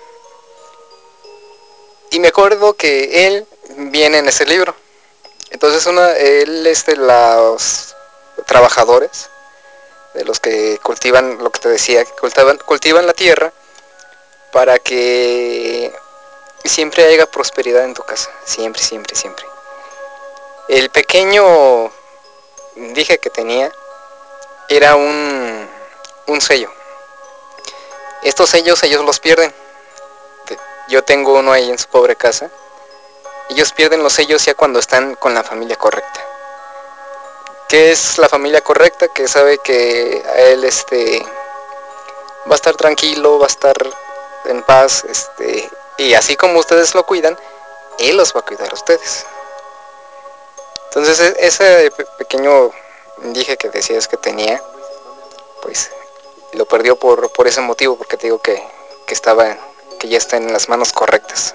Y me acuerdo que él viene en ese libro. Entonces una, él es de los trabajadores, de los que cultivan, lo que te decía, que cultivan, cultivan la tierra para que siempre haya prosperidad en tu casa, siempre, siempre, siempre. El pequeño dije que tenía era un, un sello. Estos sellos ellos los pierden. Yo tengo uno ahí en su pobre casa. Ellos pierden los sellos ya cuando están con la familia correcta. ¿Qué es la familia correcta? Que sabe que a él este va a estar tranquilo, va a estar en paz, este, y así como ustedes lo cuidan, él los va a cuidar a ustedes. Entonces ese pequeño dije que decías que tenía, pues lo perdió por, por ese motivo, porque te digo que, que estaba, que ya está en las manos correctas.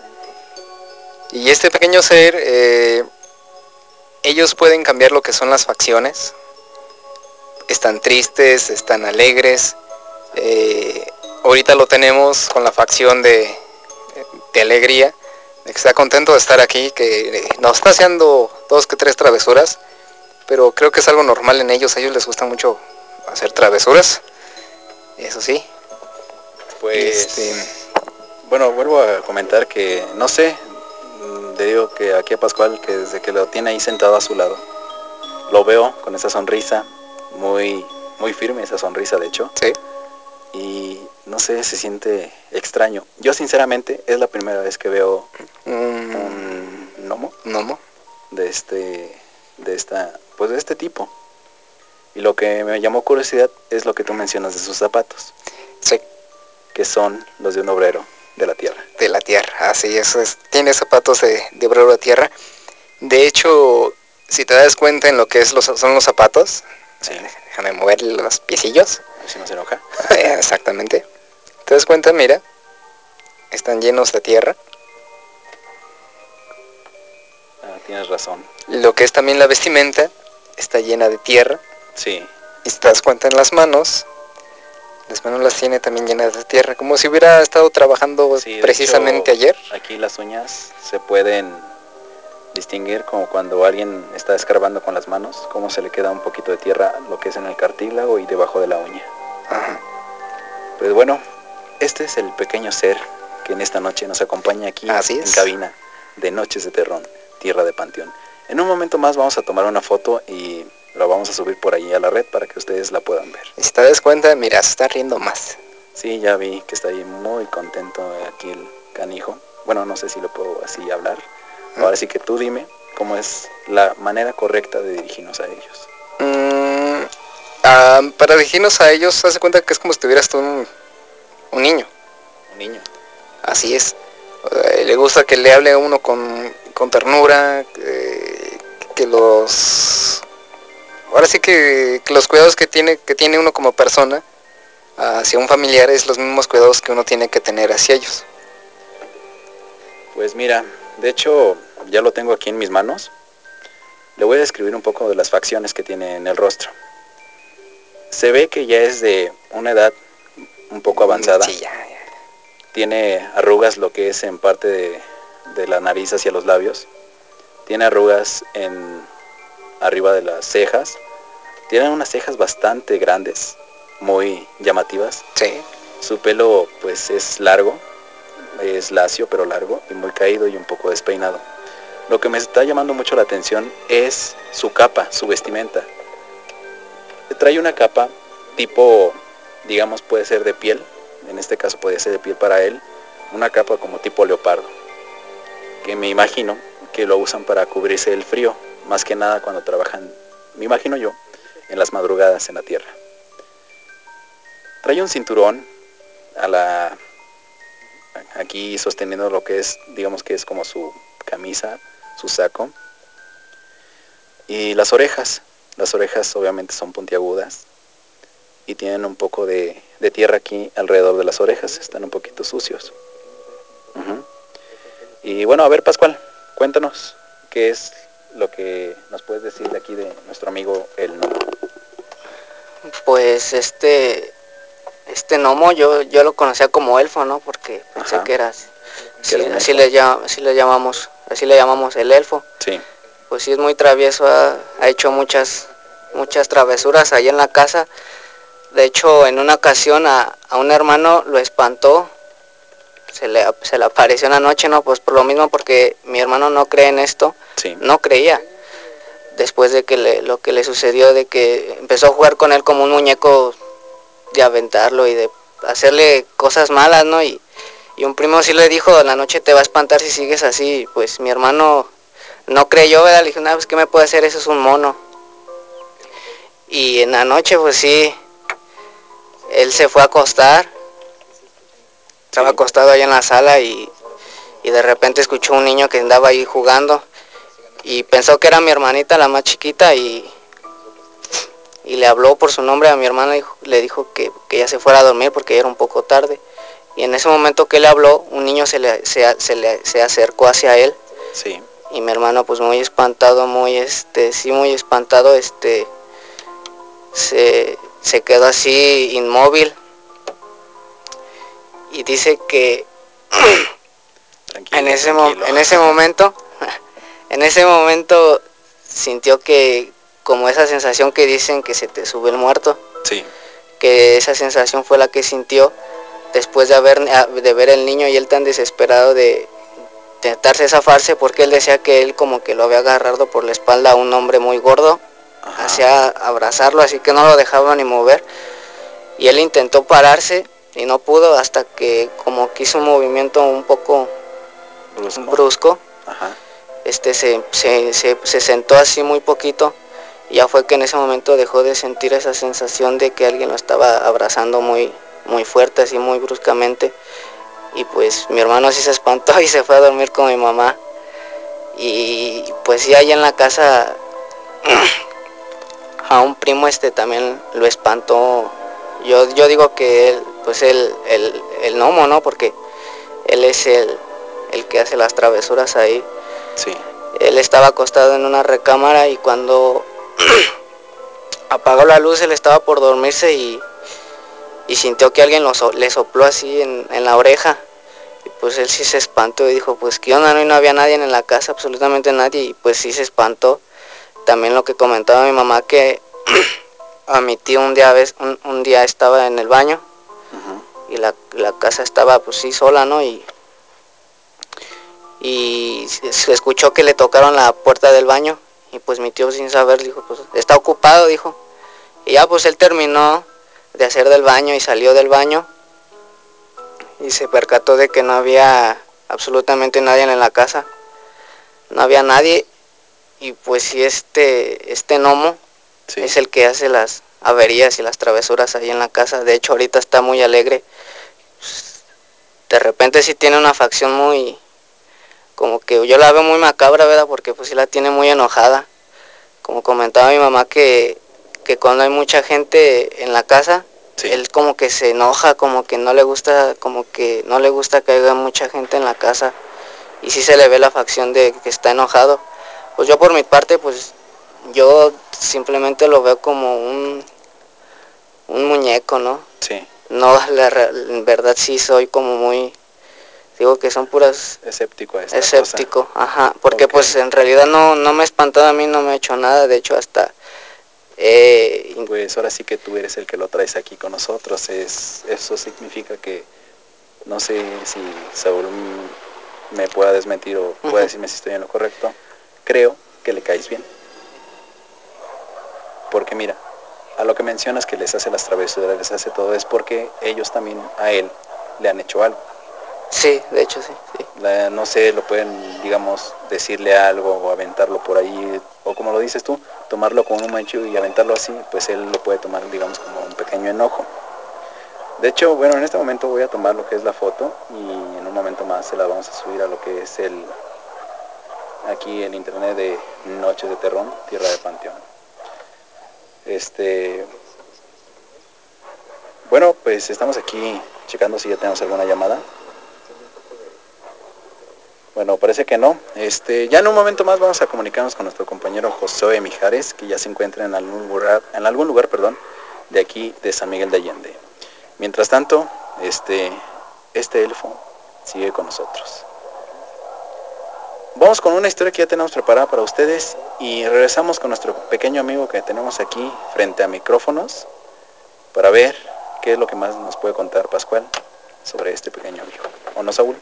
Y este pequeño ser, eh, ellos pueden cambiar lo que son las facciones. Están tristes, están alegres. Eh, ahorita lo tenemos con la facción de, de alegría, de que está contento de estar aquí, que nos está haciendo dos que tres travesuras, pero creo que es algo normal en ellos. A ellos les gusta mucho hacer travesuras, eso sí. Pues este, bueno, vuelvo a comentar que, no sé, le digo que aquí a Pascual, que desde que lo tiene ahí sentado a su lado, lo veo con esa sonrisa, muy, muy firme esa sonrisa de hecho. Sí. Y no sé, se siente extraño. Yo sinceramente es la primera vez que veo Mm, un gnomo. ¿Gnomo? De este, de esta, pues de este tipo. Y lo que me llamó curiosidad es lo que tú mencionas de sus zapatos. Sí. Que son los de un obrero de la tierra. De la tierra, así es, es tiene zapatos de, de obrero de tierra. De hecho, si te das cuenta en lo que es los, son los zapatos, sí. eh, déjame mover los piecillos. A ver si no se enoja. Eh, exactamente. ¿Te das cuenta? Mira, están llenos de tierra. Ah, tienes razón. Lo que es también la vestimenta está llena de tierra. Sí. Y si te das cuenta en las manos, las manos las tiene también llenas de tierra, como si hubiera estado trabajando sí, precisamente hecho, ayer. Aquí las uñas se pueden distinguir como cuando alguien está escarbando con las manos, cómo se le queda un poquito de tierra, lo que es en el cartílago y debajo de la uña. Ajá. Pues bueno, este es el pequeño ser que en esta noche nos acompaña aquí Así en es. cabina de Noches de Terrón, Tierra de Panteón. En un momento más vamos a tomar una foto y la vamos a subir por ahí a la red para que ustedes la puedan ver. Y si te das cuenta, mira, se está riendo más. Sí, ya vi que está ahí muy contento aquí el canijo. Bueno, no sé si lo puedo así hablar. ¿Mm? Ahora sí que tú dime cómo es la manera correcta de dirigirnos a ellos. Mm, uh, para dirigirnos a ellos, haz de cuenta que es como si tuvieras tú un, un niño. Un niño. Así es. Uh, le gusta que le hable a uno con, con ternura, eh, que los... Ahora sí que, que los cuidados que tiene, que tiene uno como persona hacia un familiar es los mismos cuidados que uno tiene que tener hacia ellos. Pues mira, de hecho ya lo tengo aquí en mis manos. Le voy a describir un poco de las facciones que tiene en el rostro. Se ve que ya es de una edad un poco avanzada. Sí, ya, ya. Tiene arrugas lo que es en parte de, de la nariz hacia los labios. Tiene arrugas en arriba de las cejas. Tiene unas cejas bastante grandes, muy llamativas. Sí. Su pelo pues es largo, es lacio pero largo y muy caído y un poco despeinado. Lo que me está llamando mucho la atención es su capa, su vestimenta. Trae una capa tipo, digamos, puede ser de piel, en este caso puede ser de piel para él, una capa como tipo leopardo, que me imagino que lo usan para cubrirse del frío, más que nada cuando trabajan, me imagino yo, en las madrugadas en la tierra. Trae un cinturón a la, aquí sosteniendo lo que es, digamos que es como su camisa, su saco, y las orejas, las orejas obviamente son puntiagudas y tienen un poco de, de tierra aquí alrededor de las orejas, están un poquito sucios. Uh-huh. Y bueno, a ver Pascual, cuéntanos qué es lo que nos puedes decir de aquí de nuestro amigo el gnomo. Pues este este gnomo yo yo lo conocía como elfo, ¿no? Porque pensé Ajá. que era así, que era así, elfo. le llam, así le llamamos así le llamamos el elfo. Sí. Pues sí es muy travieso, ha, ha hecho muchas muchas travesuras ahí en la casa. De hecho, en una ocasión a, a un hermano lo espantó, se le, se le apareció una noche, ¿no? Pues por lo mismo, porque mi hermano no cree en esto, sí. no creía. Después de que le, lo que le sucedió, de que empezó a jugar con él como un muñeco, de aventarlo y de hacerle cosas malas, ¿no? Y, y un primo sí le dijo, la noche te va a espantar si sigues así. Pues mi hermano no creyó, ¿verdad? Le dijo, no, pues ¿qué me puede hacer? Eso es un mono. Y en la noche, pues sí, él se fue a acostar, estaba sí. acostado ahí en la sala y, y de repente escuchó un niño que andaba ahí jugando y pensó que era mi hermanita, la más chiquita, y, y le habló por su nombre a mi hermana y le dijo que, que ya se fuera a dormir porque ya era un poco tarde. Y en ese momento que le habló, un niño se, le, se, se, le, se acercó hacia él. Sí. Y mi hermano pues muy espantado, muy este, sí muy espantado, este, se, se quedó así inmóvil. Y dice que tranquilo, en, ese tranquilo. en ese momento, en ese momento sintió que como esa sensación que dicen que se te sube el muerto. Sí. Que esa sensación fue la que sintió después de, haber, de ver el niño y él tan desesperado de intentarse zafarse, porque él decía que él como que lo había agarrado por la espalda a un hombre muy gordo, hacia abrazarlo, así que no lo dejaba ni mover, y él intentó pararse y no pudo, hasta que como que hizo un movimiento un poco brusco, brusco Ajá. este se, se, se, se sentó así muy poquito, y ya fue que en ese momento dejó de sentir esa sensación de que alguien lo estaba abrazando muy, muy fuerte, así muy bruscamente, y pues mi hermano sí se espantó y se fue a dormir con mi mamá, y pues sí, allá en la casa a un primo este también lo espantó. Yo, yo digo que él, pues el, el, el gnomo, ¿no? Porque él es el, el que hace las travesuras ahí. Sí. Él estaba acostado en una recámara y cuando apagó la luz él estaba por dormirse y, y sintió que alguien lo so, le sopló así en, en la oreja. Y pues él sí se espantó y dijo, pues qué onda, no, y no había nadie en la casa, absolutamente nadie, y pues sí se espantó. También lo que comentaba mi mamá, que a mi tío un día, un, un día estaba en el baño, uh-huh, y la, la casa estaba pues sí sola, ¿no? Y, y se escuchó que le tocaron la puerta del baño, y pues mi tío sin saber dijo, pues está ocupado, dijo. Y ya pues él terminó de hacer del baño y salió del baño, y se percató de que no había absolutamente nadie en la casa, no había nadie, y pues sí este, este gnomo, sí, es el que hace las averías y las travesuras ahí en la casa. De hecho ahorita está muy alegre, de repente sí tiene una facción muy, como que yo la veo muy macabra, ¿verdad? Porque pues sí la tiene muy enojada, como comentaba mi mamá que, que cuando hay mucha gente en la casa, sí, él como que se enoja, como que no le gusta, como que no le gusta que haya mucha gente en la casa, y sí se le ve la facción de que está enojado. Pues yo por mi parte, pues yo simplemente lo veo como un, un muñeco, ¿no? Sí. No, la, en verdad sí soy como muy, digo que son puras... Escéptico a esta Escéptico, cosa. Ajá, porque okay, pues en okay. realidad no, no me he espantado a mí, no me ha hecho nada, de hecho hasta... Eh, pues ahora sí que tú eres el que lo traes aquí con nosotros, es, eso significa que, no sé si Saúl me pueda desmentir o pueda uh-huh, decirme si estoy en lo correcto, creo que le caes bien. Porque mira, a lo que mencionas que les hace las travesuras, les hace todo, es porque ellos también a él le han hecho algo. Sí, de hecho sí. sí. La, no sé, lo pueden, digamos, decirle algo o aventarlo por ahí, o como lo dices tú, tomarlo con un mancho y aventarlo así, pues él lo puede tomar, digamos, como un pequeño enojo. De hecho, bueno, en este momento voy a tomar lo que es la foto y en un momento más se la vamos a subir a lo que es el, aquí el internet de Noches de Terrón, Tierra de Panteón. Este, bueno, pues estamos aquí checando si ya tenemos alguna llamada. Bueno, parece que no. Este, ya en un momento más vamos a comunicarnos con nuestro compañero Josué Mijares, que ya se encuentra en algún lugar, en algún lugar, perdón, de aquí de San Miguel de Allende. Mientras tanto, este, este elfo sigue con nosotros. Vamos con una historia que ya tenemos preparada para ustedes y regresamos con nuestro pequeño amigo que tenemos aquí frente a micrófonos para ver qué es lo que más nos puede contar Pascual sobre este pequeño amigo. ¿O no, Saúl?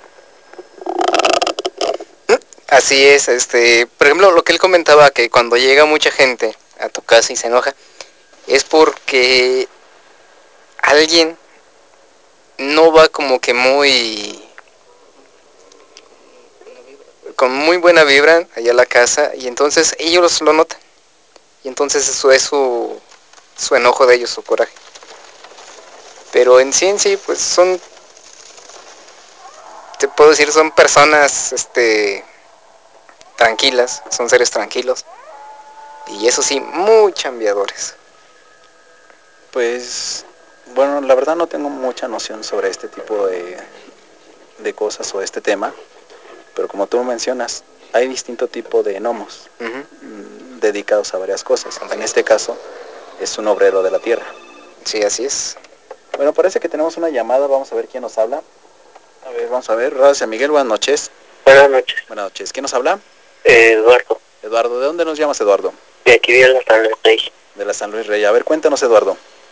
Así es, este, por ejemplo, lo que él comentaba, que cuando llega mucha gente a tu casa y se enoja, es porque alguien no va como que muy, con muy buena vibra allá a la casa, y entonces ellos lo notan, y entonces eso es su, su enojo de ellos, su coraje. Pero en sí, en sí, pues son, te puedo decir, son personas, este... tranquilas, son seres tranquilos, y eso sí, muy chambeadores. Pues, bueno, la verdad no tengo mucha noción sobre este tipo de, de cosas o este tema, pero como tú mencionas, hay distinto tipo de gnomos uh-huh, dedicados a varias cosas. En este caso, es un obrero de la tierra. Sí, así es. Bueno, parece que tenemos una llamada, vamos a ver quién nos habla. A ver, vamos a ver, gracias Miguel, buenas noches. Buenas noches. Buenas noches, ¿quién nos habla? Eh, Eduardo. Eduardo, ¿de dónde nos llamas, Eduardo? De aquí de la San Luis Rey. De la San Luis Rey, a ver, cuéntanos, Eduardo. Este,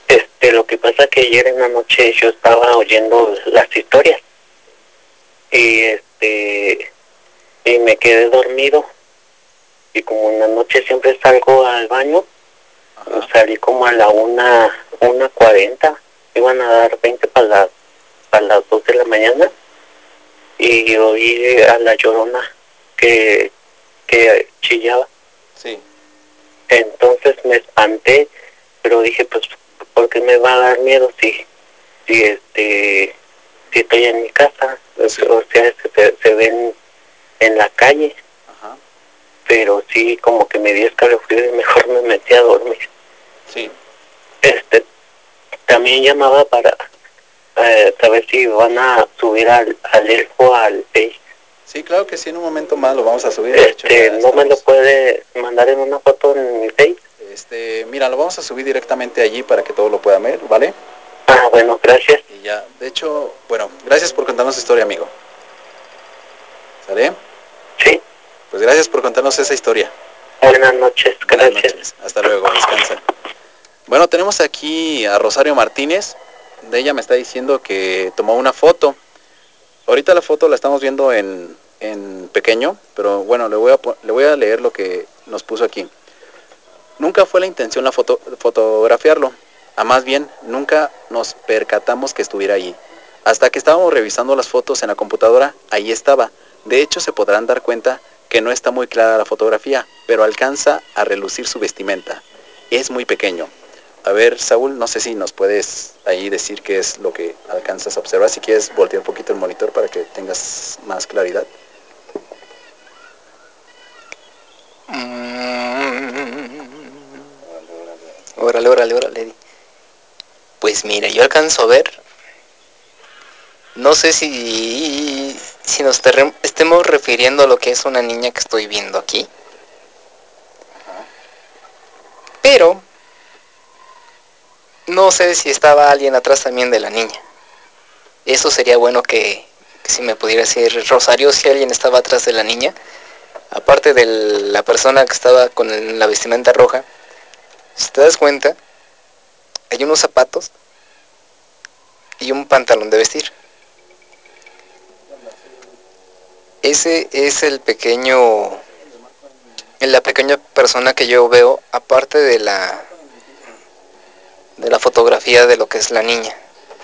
este, lo que pasa que ayer en la noche yo estaba oyendo las historias y este y me quedé dormido y como en la noche siempre salgo al baño, salí como a la una, una cuarenta, iban a dar veinte para las, para las dos de la mañana y oí a la Llorona que, que chillaba. Sí. Entonces me espanté, pero dije, pues, ¿por qué me va a dar miedo si, si este, si estoy en mi casa? Sí. O sea, se, se ven en la calle. Ajá. Pero sí, como que me di escalofrío y mejor me metí a dormir. Sí. Este, también llamaba para eh, saber si van a subir al, al elfo al Face. Sí, claro que sí, en un momento más lo vamos a subir. Este, de hecho, ya ¿no estamos... me lo puede mandar en una foto en mi Face? Este, mira, lo vamos a subir directamente allí para que todo lo puedan ver, ¿vale? Ah, bueno, gracias. Y ya, de hecho, bueno, gracias por contarnos esa historia, amigo. ¿Sale? Sí. Pues gracias por contarnos esa historia. Buenas noches, Buenas gracias. noches. Hasta luego, descansa. Bueno, tenemos aquí a Rosario Martínez. De ella me está diciendo que tomó una foto. Ahorita la foto la estamos viendo en, en pequeño, pero bueno, le voy, a, le voy a leer lo que nos puso aquí. Nunca fue la intención la foto, fotografiarlo. A más bien, nunca nos percatamos que estuviera allí. Hasta que estábamos revisando las fotos en la computadora, ahí estaba. De hecho, se podrán dar cuenta que no está muy clara la fotografía, pero alcanza a relucir su vestimenta. Es muy pequeño. A ver, Saúl, no sé si nos puedes ahí decir qué es lo que alcanzas a observar. Si quieres voltear un poquito el monitor para que tengas más claridad. Órale, órale, órale. Pues mira, yo alcanzo a ver. No sé si, si nos terre- estemos refiriendo a lo que es una niña que estoy viendo aquí. Pero no sé si estaba alguien atrás también de la niña. Eso sería bueno que, que si me pudiera decir, Rosario, si alguien estaba atrás de la niña. Aparte de la persona que estaba con el- la vestimenta roja. Si te das cuenta, hay unos zapatos y un pantalón de vestir. Ese es el pequeño, la pequeña persona que yo veo, aparte de la, de la fotografía de lo que es la niña.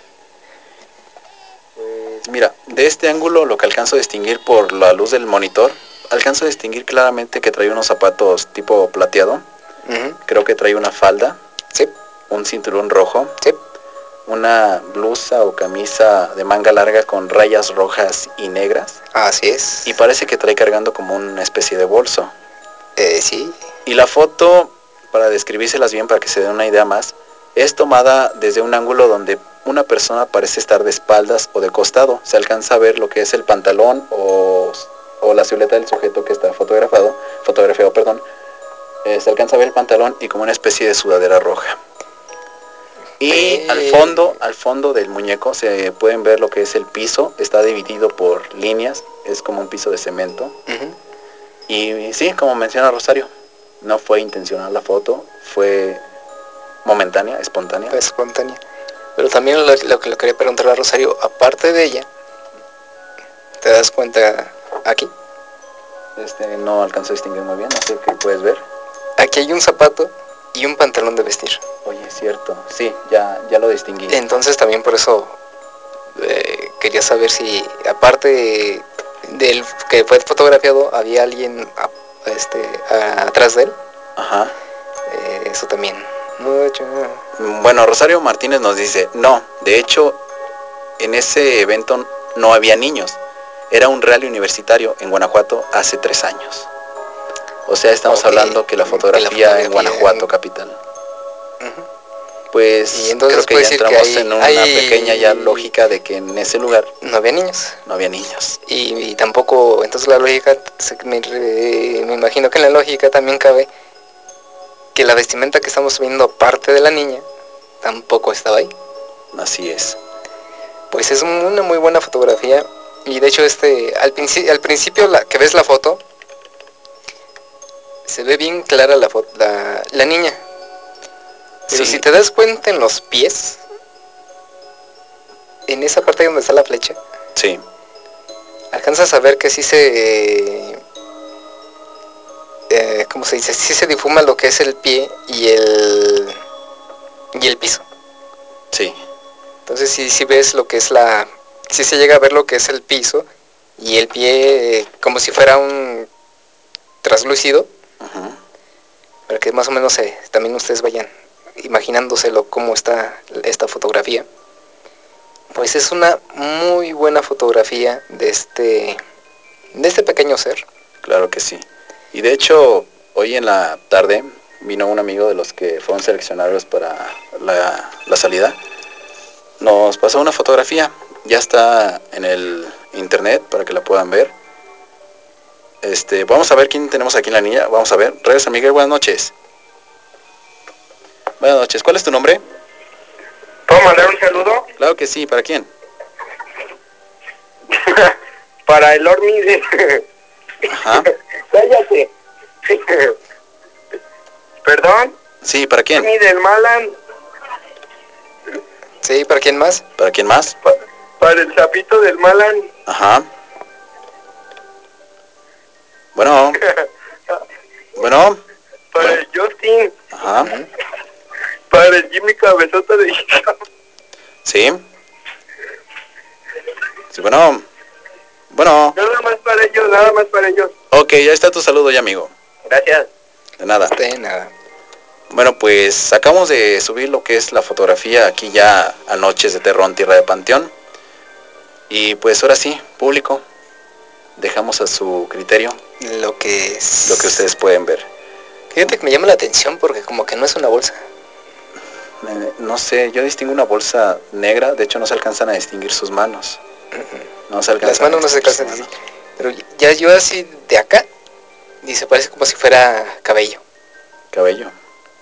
Pues mira, de este ángulo lo que alcanzo a distinguir por la luz del monitor, alcanzo a distinguir claramente que trae unos zapatos tipo plateado. Uh-huh. Creo que trae una falda. Sí. Un cinturón rojo. Sí. Una blusa o camisa de manga larga con rayas rojas y negras. Así es. Y parece que trae cargando como una especie de bolso. Eh, sí. Y la foto, para describírselas bien, para que se den una idea más, es tomada desde un ángulo donde una persona parece estar de espaldas o de costado. Se alcanza a ver lo que es el pantalón o, o la silueta del sujeto que está fotografado, fotografiado, perdón. Eh, se alcanza a ver el pantalón y como una especie de sudadera roja. Y eh. al fondo, al fondo del muñeco se pueden ver lo que es el piso. Está dividido por líneas, es como un piso de cemento. Uh-huh. Y sí, como menciona Rosario, no fue intencional la foto, fue momentánea, espontánea. Espontánea. Pero también lo, lo que le quería preguntar a Rosario, aparte de ella, ¿te das cuenta aquí? Este, no alcanzo a distinguir muy bien, no sé qué puedes ver. Aquí hay un zapato y un pantalón de vestir. Oye, es cierto, sí, ya, ya lo distinguí. Entonces también por eso eh, quería saber si, aparte del que fue fotografiado, había alguien a, este, a, atrás de él. Ajá. Eh, eso también. Mucho. Bueno, Rosario Martínez nos dice, no, de hecho, en ese evento no había niños. Era un rally universitario en Guanajuato hace tres años. O sea, estamos okay. hablando que la fotografía, que la fotografía en Guanajuato, en... capital. Uh-huh. Pues y entonces creo que ya entramos que hay, en una hay... pequeña ya lógica de que en ese lugar no había niños. No había niños. Y, y tampoco, entonces la lógica, me, me imagino que en la lógica también cabe que la vestimenta que estamos viendo parte de la niña tampoco estaba ahí. Así es. Pues es una muy buena fotografía. Y de hecho este al, princi al principio la, que ves la foto, se ve bien clara la, foto, la, la niña. Pero Sí. si te das cuenta en los pies, en esa parte donde está la flecha, Sí. alcanzas a ver que sí se... Eh, ¿cómo se dice? Sí se difuma lo que es el pie y el... y el piso. Sí. Entonces sí, sí ves lo que es la... sí se llega a ver lo que es el piso y el pie eh, como si fuera un traslúcido. Ajá. Para que más o menos eh, también ustedes vayan imaginándoselo cómo está esta fotografía. Pues es una muy buena fotografía de este, de este pequeño ser. Claro que sí. Y de hecho, hoy en la tarde vino un amigo de los que fueron seleccionados para la, la salida. Nos pasó una fotografía. Ya está en el internet para que la puedan ver. Este, vamos a ver quién tenemos aquí en la niña. Vamos a ver. Regresa Miguel, buenas noches. Buenas noches. ¿Cuál es tu nombre? ¿Puedo mandar un saludo? Claro que sí. ¿Para quién? Para el Ormi de... Ajá. Cállate. ¿Perdón? Sí, ¿para quién? Ormi del Malan. Sí, ¿para quién más? ¿Para quién más? Pa- para el sapito del Malan. Ajá. Bueno. Bueno. Para Bueno. el Justin. Ajá. Para el Jimmy Cabezota de Hija. Sí. Sí, bueno. Bueno. Nada más para ellos, nada más para ellos. Ok, ya está tu saludo ya, amigo. Gracias. De nada. De nada. Bueno, pues acabamos de subir lo que es la fotografía aquí ya a Noches de Terrón, Tierra de Panteón. Y pues ahora sí, público, dejamos a su criterio lo que es... lo que ustedes pueden ver. Fíjate que me llama la atención porque como que no es una bolsa. Eh, no sé, yo distingo una bolsa negra, de hecho no se alcanzan a distinguir sus manos. No se alcanzan Las manos a no se distinguir alcanzan a sus decir. Pero ya yo así de acá, y se parece como si fuera cabello. Cabello.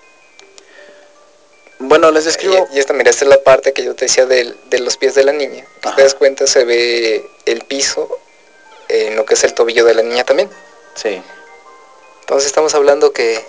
Bueno, les describo. Y, y esta, mira, esta es la parte que yo te decía de, de los pies de la niña. Si te das cuenta, se ve el piso en lo que es el tobillo de la niña también. Sí. Entonces estamos hablando que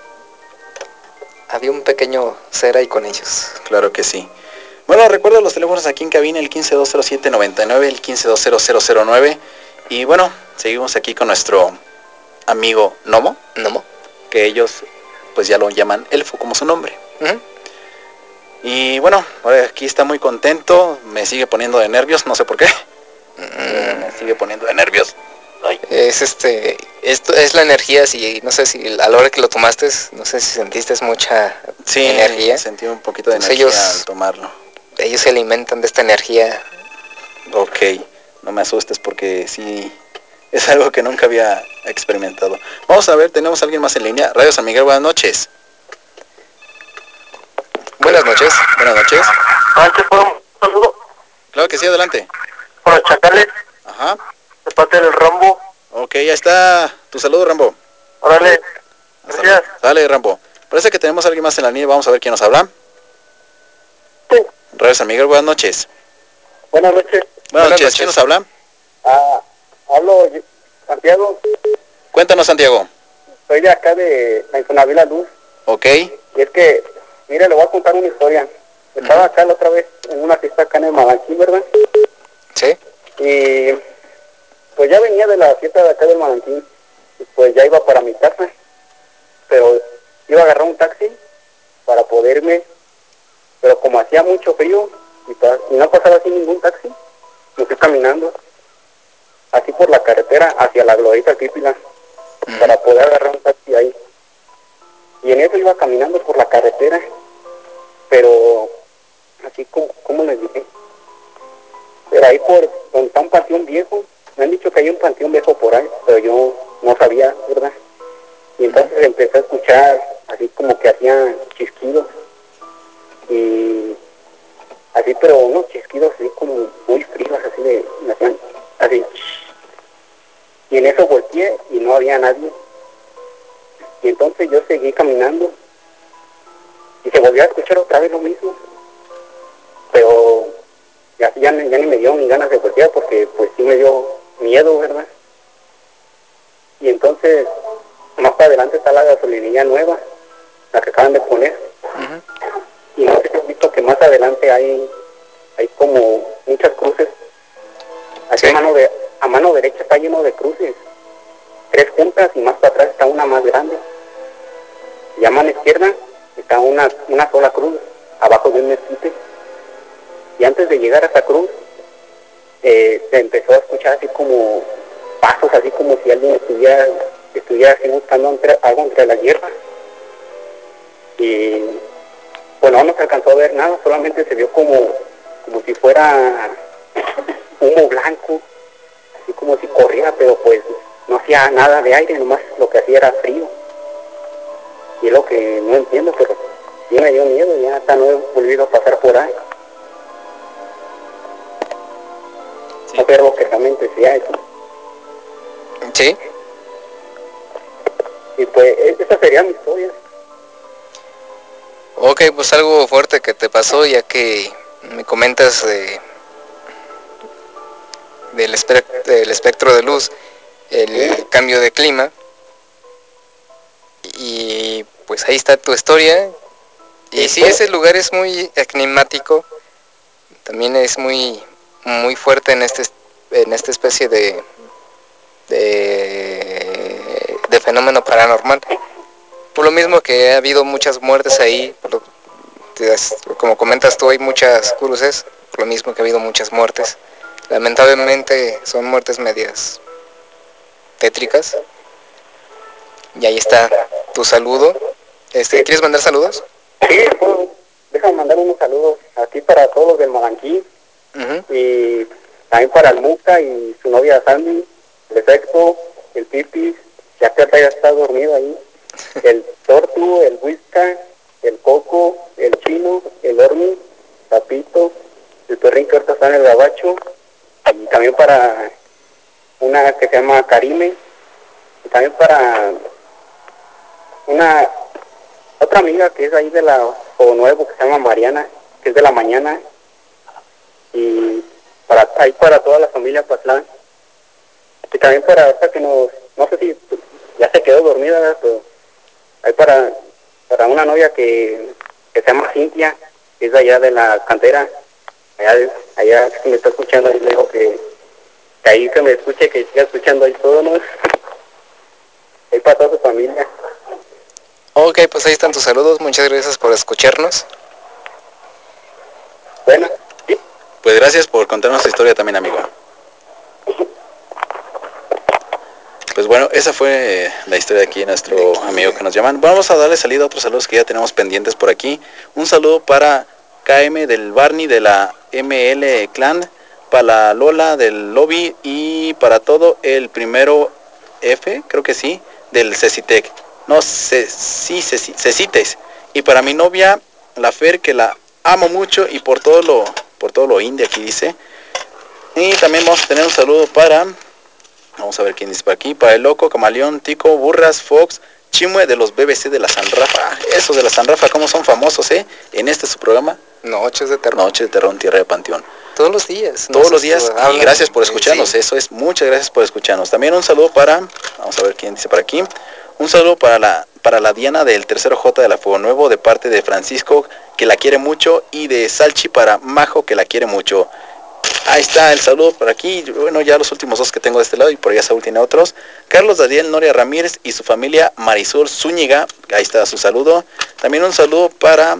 había un pequeño ser ahí con ellos. Claro que sí. Bueno, recuerdo los teléfonos aquí en cabina, el quince dos cero siete noventa y nueve, el quince dos cero cero cero nueve. Y bueno, seguimos aquí con nuestro amigo Nomo. Nomo. Que ellos pues ya lo llaman Elfo como su nombre. Uh-huh. Y bueno, ahora aquí está muy contento, me sigue poniendo de nervios, no sé por qué. Uh-huh. Me sigue poniendo de nervios. Ay. Es este, esto es la energía, si no sé si a la hora que lo tomaste, no sé si sentiste mucha sí, energía. Sentí un poquito de Entonces energía ellos, al tomarlo. Ellos se alimentan de esta energía. Ok, no me asustes porque sí es algo que nunca había experimentado. Vamos a ver, tenemos a alguien más en línea. Radio San Miguel, buenas noches. Buenas noches. Buenas noches. Antes por un saludo. Claro que sí, adelante. Para los chacales. Ajá. De parte del Rambo. Ok, ya está. Tu saludo, Rambo. Órale. Gracias. Dale, Rambo. Parece que tenemos a alguien más en la línea. Vamos a ver quién nos habla. Sí. Radio San Miguel, buenas noches. Buenas noches. Buenas, buenas noches. noches. ¿Quién nos habla? Ah, hablo Santiago. Cuéntanos, Santiago. Soy de acá de la Infonavit La Luz. Ok. Y es que, mire, le voy a contar una historia. Estaba uh-huh. acá la otra vez en una fiesta acá en el Malanquín, ¿verdad? Sí. Y pues ya venía de la fiesta de acá del Malanquín. Y pues ya iba para mi casa. Pero iba a agarrar un taxi para poder irme. Pero como hacía mucho frío y, pa- y no pasaba así ningún taxi, me fui caminando. Así por la carretera hacia la Glorieta Pípila. Uh-huh. Para poder agarrar un taxi ahí. Y en eso iba caminando por la carretera. Pero así como, ¿cómo les dije? Pero ahí por donde está un panteón viejo, me han dicho que hay un panteón viejo por ahí, pero yo no sabía, ¿verdad? Y entonces uh-huh. empecé a escuchar así como que hacían chisquidos. Y así, pero unos chisquidos así como muy fríos, así de, hacían así. Y en eso volteé y no había nadie. Y entonces yo seguí caminando. Y se volvió a escuchar otra vez lo mismo. Pero ya, ya, ya ni me dio ni ganas de voltear porque pues sí me dio miedo, ¿verdad? Y entonces más para adelante está la gasolinilla nueva, la que acaban de poner. Uh-huh. Y no sé si has visto que más adelante hay, hay como muchas cruces. Así a, mano de, a mano derecha está lleno de cruces. Tres juntas y más para atrás está una más grande. Y a mano izquierda está una, una sola cruz, abajo de un mezquite. Y antes de llegar a esa cruz, eh, se empezó a escuchar así como pasos, así como si alguien estuviera, estuviera así buscando entre, algo entre la hierba. Y bueno, no se alcanzó a ver nada, solamente se vio como, como si fuera humo blanco, así como si corriera, pero pues no hacía nada de aire, nomás lo que hacía era frío. Y es lo que no entiendo, pero sí me dio miedo, ya hasta no he volvido a pasar por ahí. Sí. No sé algo que realmente sea eso. Sí. Y pues esa sería mi historia. Ok, pues algo fuerte que te pasó, ya que me comentas de, del, espect del espectro de luz, el cambio de clima, y pues ahí está tu historia. Y sí, ese lugar es muy climático, también es muy muy fuerte en este en esta especie de de, de fenómeno paranormal. Por lo mismo que ha habido muchas muertes ahí, por lo, como comentas tú, hay muchas cruces, por lo mismo que ha habido muchas muertes. Lamentablemente son muertes medias tétricas. Y ahí está tu saludo. Este, ¿quieres mandar saludos? Sí, pues, déjame mandar unos saludos aquí para todos los del Malanquí. Uh-huh. Y también para el Muca y su novia Sandy, el Efecto, el Pipis, ya que ya está dormido ahí, el Tortu, el Whisca, el Coco, el Chino, el Ormi, Papito, el Perrín que ahorita está en el gabacho, y también para una que se llama Karime, y también para una otra amiga que es ahí de la o Nuevo, que se llama Mariana, que es de la mañana, y para ahí para toda la familia Patlán, y también para esta que nos, no sé si ya se quedó dormida, ¿verdad? Pero ahí para para una novia que, que se llama Cintia, que es de allá de la cantera, allá, allá que me está escuchando, ahí le digo que, que ahí que me escuche, que siga escuchando ahí todo, ¿no? Ahí para toda su familia. Ok, pues ahí están tus saludos, muchas gracias por escucharnos. Bueno, ¿sí? Pues gracias por contarnos tu historia también, amigo. Pues bueno, esa fue la historia de aquí, nuestro amigo que nos llaman. Vamos a darle salida a otros saludos que ya tenemos pendientes por aquí. Un saludo para K M del Barney de la M L Clan, para la Lola del Lobby y para todo el primero F, creo que sí, del Cecitec. No sé, sí, Cecites. Y para mi novia, la Fer, que la amo mucho y por todo lo, por todo lo indie aquí dice. Y también vamos a tener un saludo para... Vamos a ver quién dice por aquí. Para el Loco, Camaleón, Tico, Burras, Fox, Chimue de los B B C de la San Rafa. Esos de la San Rafa, ¿cómo son famosos, eh? En este su programa. Noches de Terror. Noches de Terror, Tierra de Panteón. Todos los días. Todos los días. Y gracias por escucharnos. Sí. Eso es. Muchas gracias por escucharnos. También un saludo para... Vamos a ver quién dice por aquí. Un saludo para la, para la Diana del tercero J de la Fuego Nuevo, de parte de Francisco, que la quiere mucho. Y de Salchi para Majo, que la quiere mucho. Ahí está el saludo por aquí. Bueno, ya los últimos dos que tengo de este lado y por allá Saúl tiene otros. Carlos Daniel Noria Ramírez y su familia Marisol Zúñiga. Ahí está su saludo. También un saludo para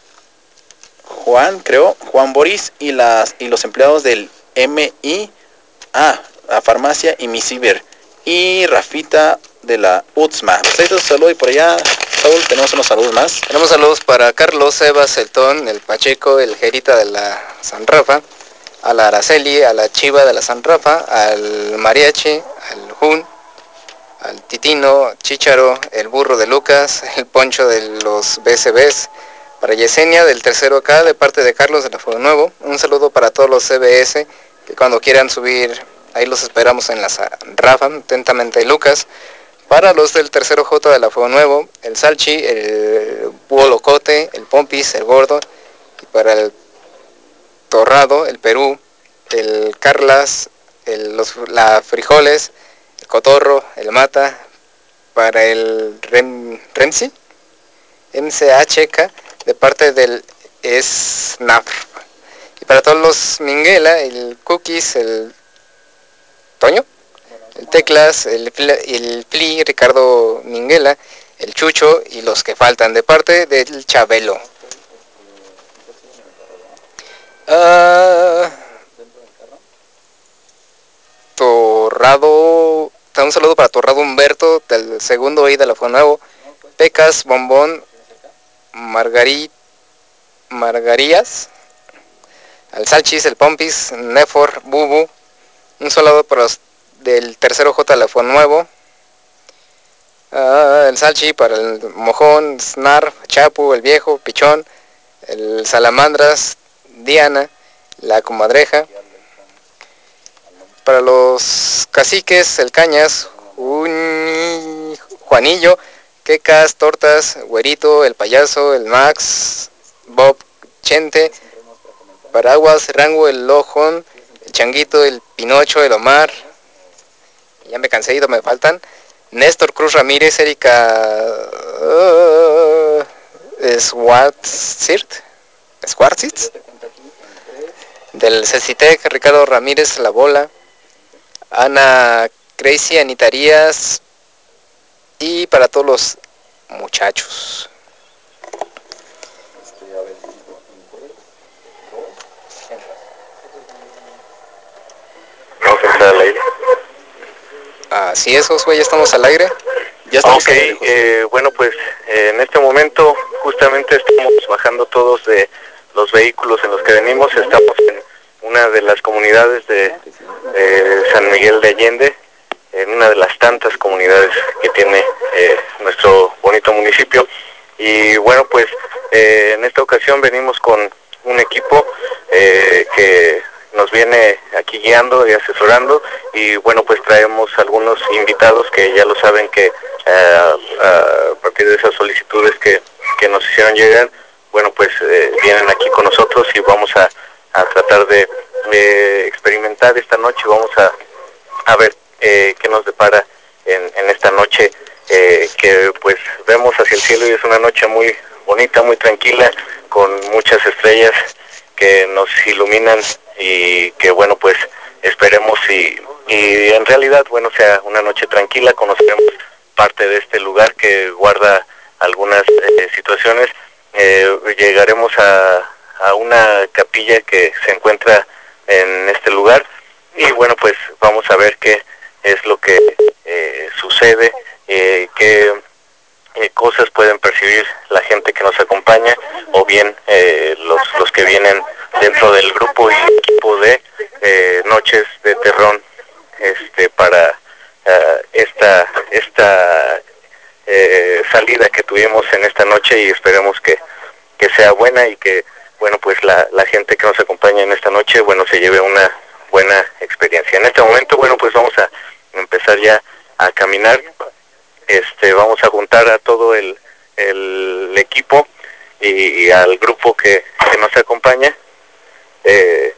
Juan, creo, Juan Boris y las y los empleados del M I A, la farmacia y mi ciber. Y Rafita de la U T S M A. Pues ahí está su saludo y por allá, Saúl, tenemos unos saludos más. Tenemos saludos para Carlos, Eva, Celtón, el Pacheco, el Jerita de la San Rafa, a la Araceli, a la Chiva de la San Rafa, al Mariachi, al Jun, al Titino, Chícharo, el Burro de Lucas, el Poncho de los B C Bs, para Yesenia del tercero K de parte de Carlos de la Fuego Nuevo. Un saludo para todos los C B S que cuando quieran subir, ahí los esperamos en la San Rafa, atentamente Lucas. Para los del tercero J de la Fuego Nuevo, el Salchi, el Búho Locote, el Pompis, el Gordo, y para el Torrado, el Perú, el Carlas, el, los, la Frijoles, el Cotorro, el Mata, para el Rem, Remsi, M C H K, de parte del es Snap. Y para todos los Minguela, el Cookies, el Toño, el Teclas, el, el Pli, Ricardo Minguela, el Chucho y los que faltan, de parte del Chabelo. Uh, Torrado, un saludo para Torrado Humberto, del segundo I de la Fue Nuevo, Pecas, Bombón, Margarit, Margarías, al Salchis, el Pompis, Nefor, Bubu, un saludo para los del tercero J de la Fue Nuevo, uh, el Salchi, para el Mojón, Snar, Chapu, el Viejo, Pichón, el Salamandras, Diana, la Comadreja, para los caciques, el Cañas, un Juanillo, Quecas, Tortas, Güerito, el Payaso, el Max, Bob, Chente, Paraguas, Rango, el Lojón, el Changuito, el Pinocho, el Omar, ya me cansé y me faltan, Néstor Cruz Ramírez, Erika uh, Schwartzirt, Schwartzitz, del Cecitec, Ricardo Ramírez, La Bola, Ana Crazy, Anita Arias, y para todos los muchachos. Vamos a entrar al aire. Así es, Josué, ya estamos al aire. Ya estamos okay, al aire, eh, bueno, pues eh, en este momento justamente estamos bajando todos de los vehículos en los que venimos. Estamos en una de las comunidades de eh, San Miguel de Allende, en una de las tantas comunidades que tiene eh, nuestro bonito municipio. Y bueno, pues eh, en esta ocasión venimos con un equipo eh, que nos viene aquí guiando y asesorando, y bueno, pues traemos algunos invitados que ya lo saben que uh, uh, a partir de esas solicitudes que, que nos hicieron llegar, bueno, pues eh, vienen aquí con nosotros y vamos a, a tratar de eh, experimentar esta noche. Vamos a, a ver eh, qué nos depara en, en esta noche eh, que pues vemos hacia el cielo, y es una noche muy bonita, muy tranquila, con muchas estrellas que nos iluminan, y que bueno, pues esperemos y, y en realidad, bueno, sea una noche tranquila. Conoceremos parte de este lugar que guarda algunas eh, situaciones. Eh, llegaremos a, a una capilla que se encuentra en este lugar, y bueno, pues vamos a ver qué es lo que eh, sucede, eh, qué eh, cosas pueden percibir la gente que nos acompaña, o bien eh, los, los que vienen dentro del grupo y equipo de eh, Noches de Terrón, este, para uh, esta esta eh, salida que tuvimos en esta noche, y esperemos que, que sea buena, y que bueno, pues la, la gente que nos acompaña en esta noche, bueno, se lleve una buena experiencia. En este momento, bueno, pues vamos a empezar ya a caminar. Este, vamos a juntar a todo el, el equipo y, y al grupo que, que nos acompaña, eh,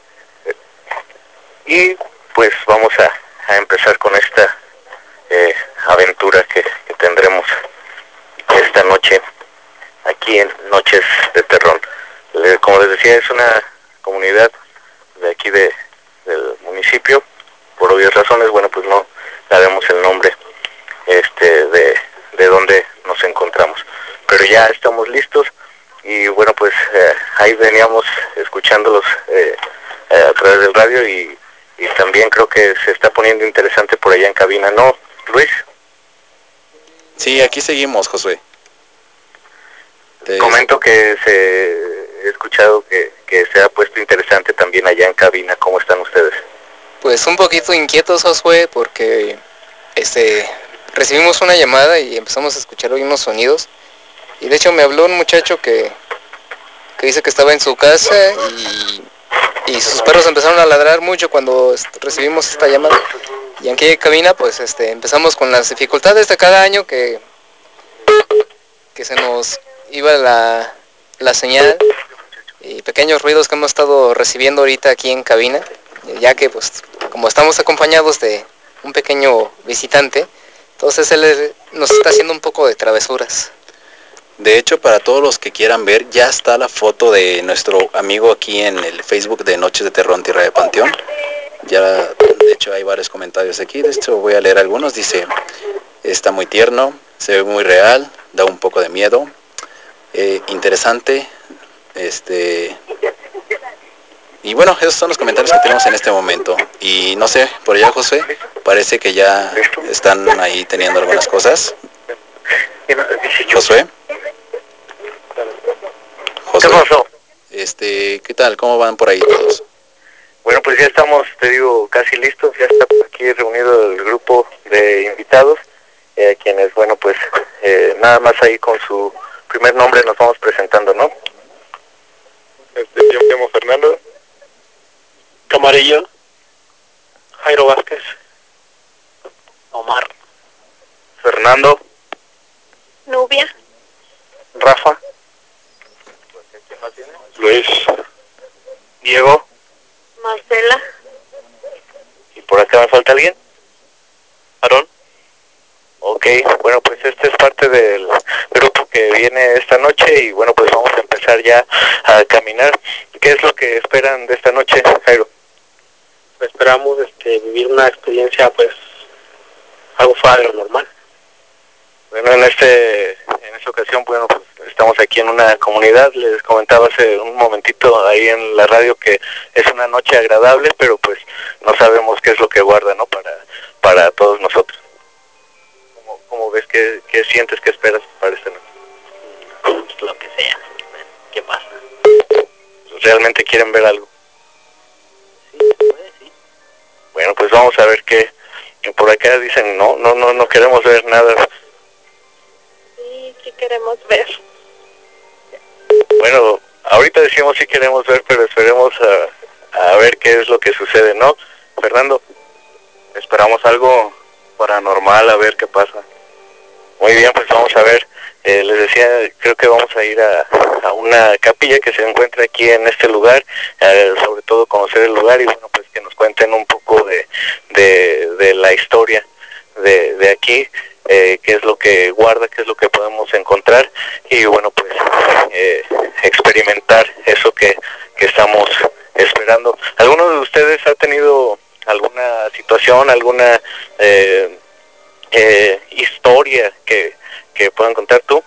y pues vamos a, a empezar con esta eh, aventura que, que tendremos esta noche aquí en Noches de Terrón. Eh, como les decía, es una comunidad de aquí de, del municipio. Por obvias razones, bueno, pues no sabemos el nombre este de, de donde nos encontramos, pero ya estamos listos, y bueno, pues eh, ahí veníamos escuchándolos eh, eh, a través del radio, y, y también creo que se está poniendo interesante por allá en cabina, ¿no, Luis? Sí, aquí seguimos, Josué. Te... Comento que se he escuchado que, que se ha puesto interesante también allá en cabina. ¿Cómo están ustedes? Pues un poquito inquietos, Josué, porque este recibimos una llamada y empezamos a escuchar hoy unos sonidos, y de hecho me habló un muchacho que, que dice que estaba en su casa y, y sus perros empezaron a ladrar mucho cuando recibimos esta llamada, y aquí en cabina pues este empezamos con las dificultades de cada año, que, que se nos iba la, la señal, y pequeños ruidos que hemos estado recibiendo ahorita aquí en cabina, ya que pues como estamos acompañados de un pequeño visitante, entonces él nos está haciendo un poco de travesuras. De hecho, para todos los que quieran ver, ya está la foto de nuestro amigo aquí en el Facebook de Noches de Terror, Tierra de Panteón. Ya, de hecho, hay varios comentarios aquí. De hecho, voy a leer algunos. Dice, está muy tierno, se ve muy real, da un poco de miedo, eh, interesante. Este... Y bueno, esos son los comentarios que tenemos en este momento. Y no sé, por allá, José, parece que ya están ahí teniendo algunas cosas. Josué. Josué. ¿Qué pasó? Este, ¿qué tal? ¿Cómo van por ahí todos? Bueno, pues ya estamos, te digo, casi listos. Ya está por aquí reunido el grupo de invitados, eh, quienes, bueno, pues eh, nada más ahí con su primer nombre nos vamos presentando, ¿no? Este, yo me llamo Fernando. Camarillo. Jairo Vázquez. Omar. Fernando. Nubia. Rafa. Luis. Diego. Marcela. ¿Y por acá me falta alguien? ¿Aarón? Ok, bueno, pues este es parte del grupo que viene esta noche y bueno, pues vamos a empezar ya a caminar. ¿Qué es lo que esperan de esta noche, Jairo? Esperamos este, vivir una experiencia pues algo fuera de lo normal. Bueno, en este en esta ocasión, bueno, pues estamos aquí en una comunidad. Les comentaba hace un momentito ahí en la radio que es una noche agradable, pero pues no sabemos qué es lo que guarda, ¿no? Para para todos nosotros. ¿Cómo, cómo ves? ¿Qué, qué sientes? ¿Qué esperas para esta noche? Pues lo que sea. ¿Qué pasa? ¿Realmente quieren ver algo? Sí, puede, sí. Bueno, pues vamos a ver qué. Por acá dicen, no, no, no, no queremos ver nada. Sí, sí queremos ver. Bueno, ahorita decimos sí queremos ver, pero esperemos a, a ver qué es lo que sucede, ¿no? Fernando, esperamos algo paranormal, a ver qué pasa. Muy bien, pues vamos a ver. Eh, les decía, creo que vamos a ir a, a una capilla que se encuentra aquí en este lugar, eh, sobre todo conocer el lugar y bueno, pues que nos cuenten un poco de, de, de la historia de, de aquí, eh, qué es lo que guarda, qué es lo que podemos encontrar y bueno, pues eh, experimentar eso que, que estamos esperando. ¿Alguno de ustedes ha tenido alguna situación, alguna eh, eh, historia que, que puedan contar tú?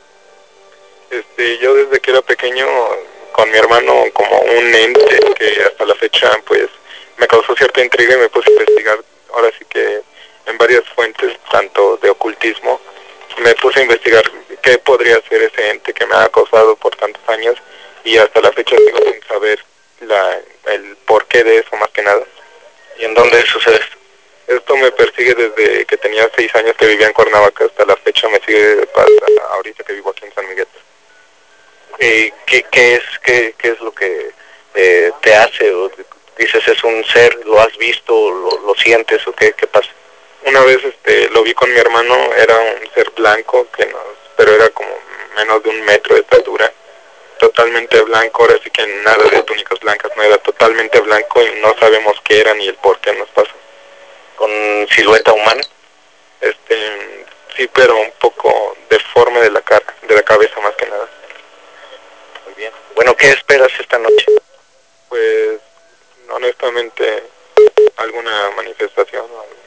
Este, yo desde que era pequeño con mi hermano como un ente que hasta la fecha pues me causó cierta intriga y me puse a investigar, ahora sí que en varias fuentes, tanto de ocultismo, me puse a investigar qué podría ser ese ente que me ha causado por tantos años y hasta la fecha sigo sin saber la, el porqué de eso más que nada. ¿Y en dónde sucede esto? Esto me persigue desde que tenía seis años que vivía en Cuernavaca hasta la fecha, me sigue hasta ahorita que vivo aquí en San Miguel. ¿Y qué, qué es qué, qué es lo que eh, te hace? ¿O dices es un ser, lo has visto, lo, lo sientes o qué, qué pasa? Una vez este lo vi con mi hermano, era un ser blanco que nos, pero era como menos de un metro de estatura, totalmente blanco, ahora sí que nada de túnicas blancas, no, era totalmente blanco y no sabemos qué era ni el por qué nos pasó. ¿Con silueta humana? Este, sí, pero un poco deforme de la cara, de la cabeza más que nada. Muy bien. Bueno, ¿qué esperas esta noche? Pues, honestamente, alguna manifestación o algo.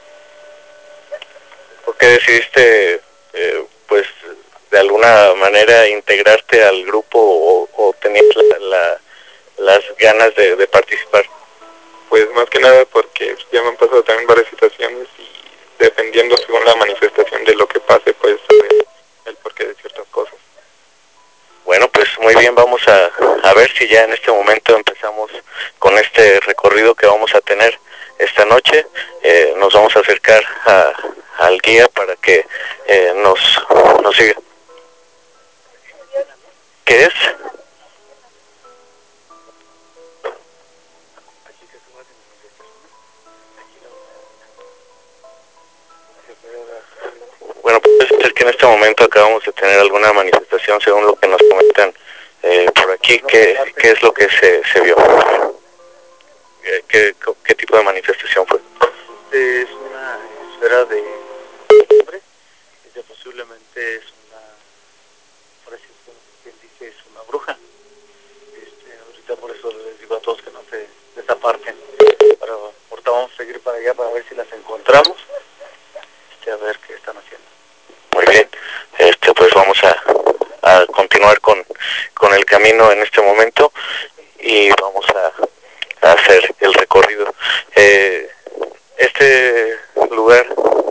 ¿Por qué decidiste, eh, pues, de alguna manera integrarte al grupo o, o tenías la, la, las ganas de, de participar? Pues más que nada porque ya me han pasado también varias situaciones y dependiendo según la manifestación de lo que pase, pues saber el porqué de ciertas cosas. Bueno, pues muy bien, vamos a, a ver si ya en este momento empezamos con este recorrido que vamos a tener esta noche. Eh, nos vamos a acercar a, al guía para que eh, nos, nos siga. ¿Qué es? Bueno, puede ser que en este momento acabamos de tener alguna manifestación según lo que nos comentan eh, por aquí. ¿Qué, qué es lo que se, se vio? ¿Qué, qué, ¿Qué tipo de manifestación fue? Es una esfera de hombre, que posiblemente es una, parece comparten. Pero ahorita vamos a seguir para allá para ver si las encontramos, este, a ver qué están haciendo. Muy bien, este, pues vamos a, a continuar con, con el camino en este momento y vamos a, a hacer el recorrido. Eh, este lugar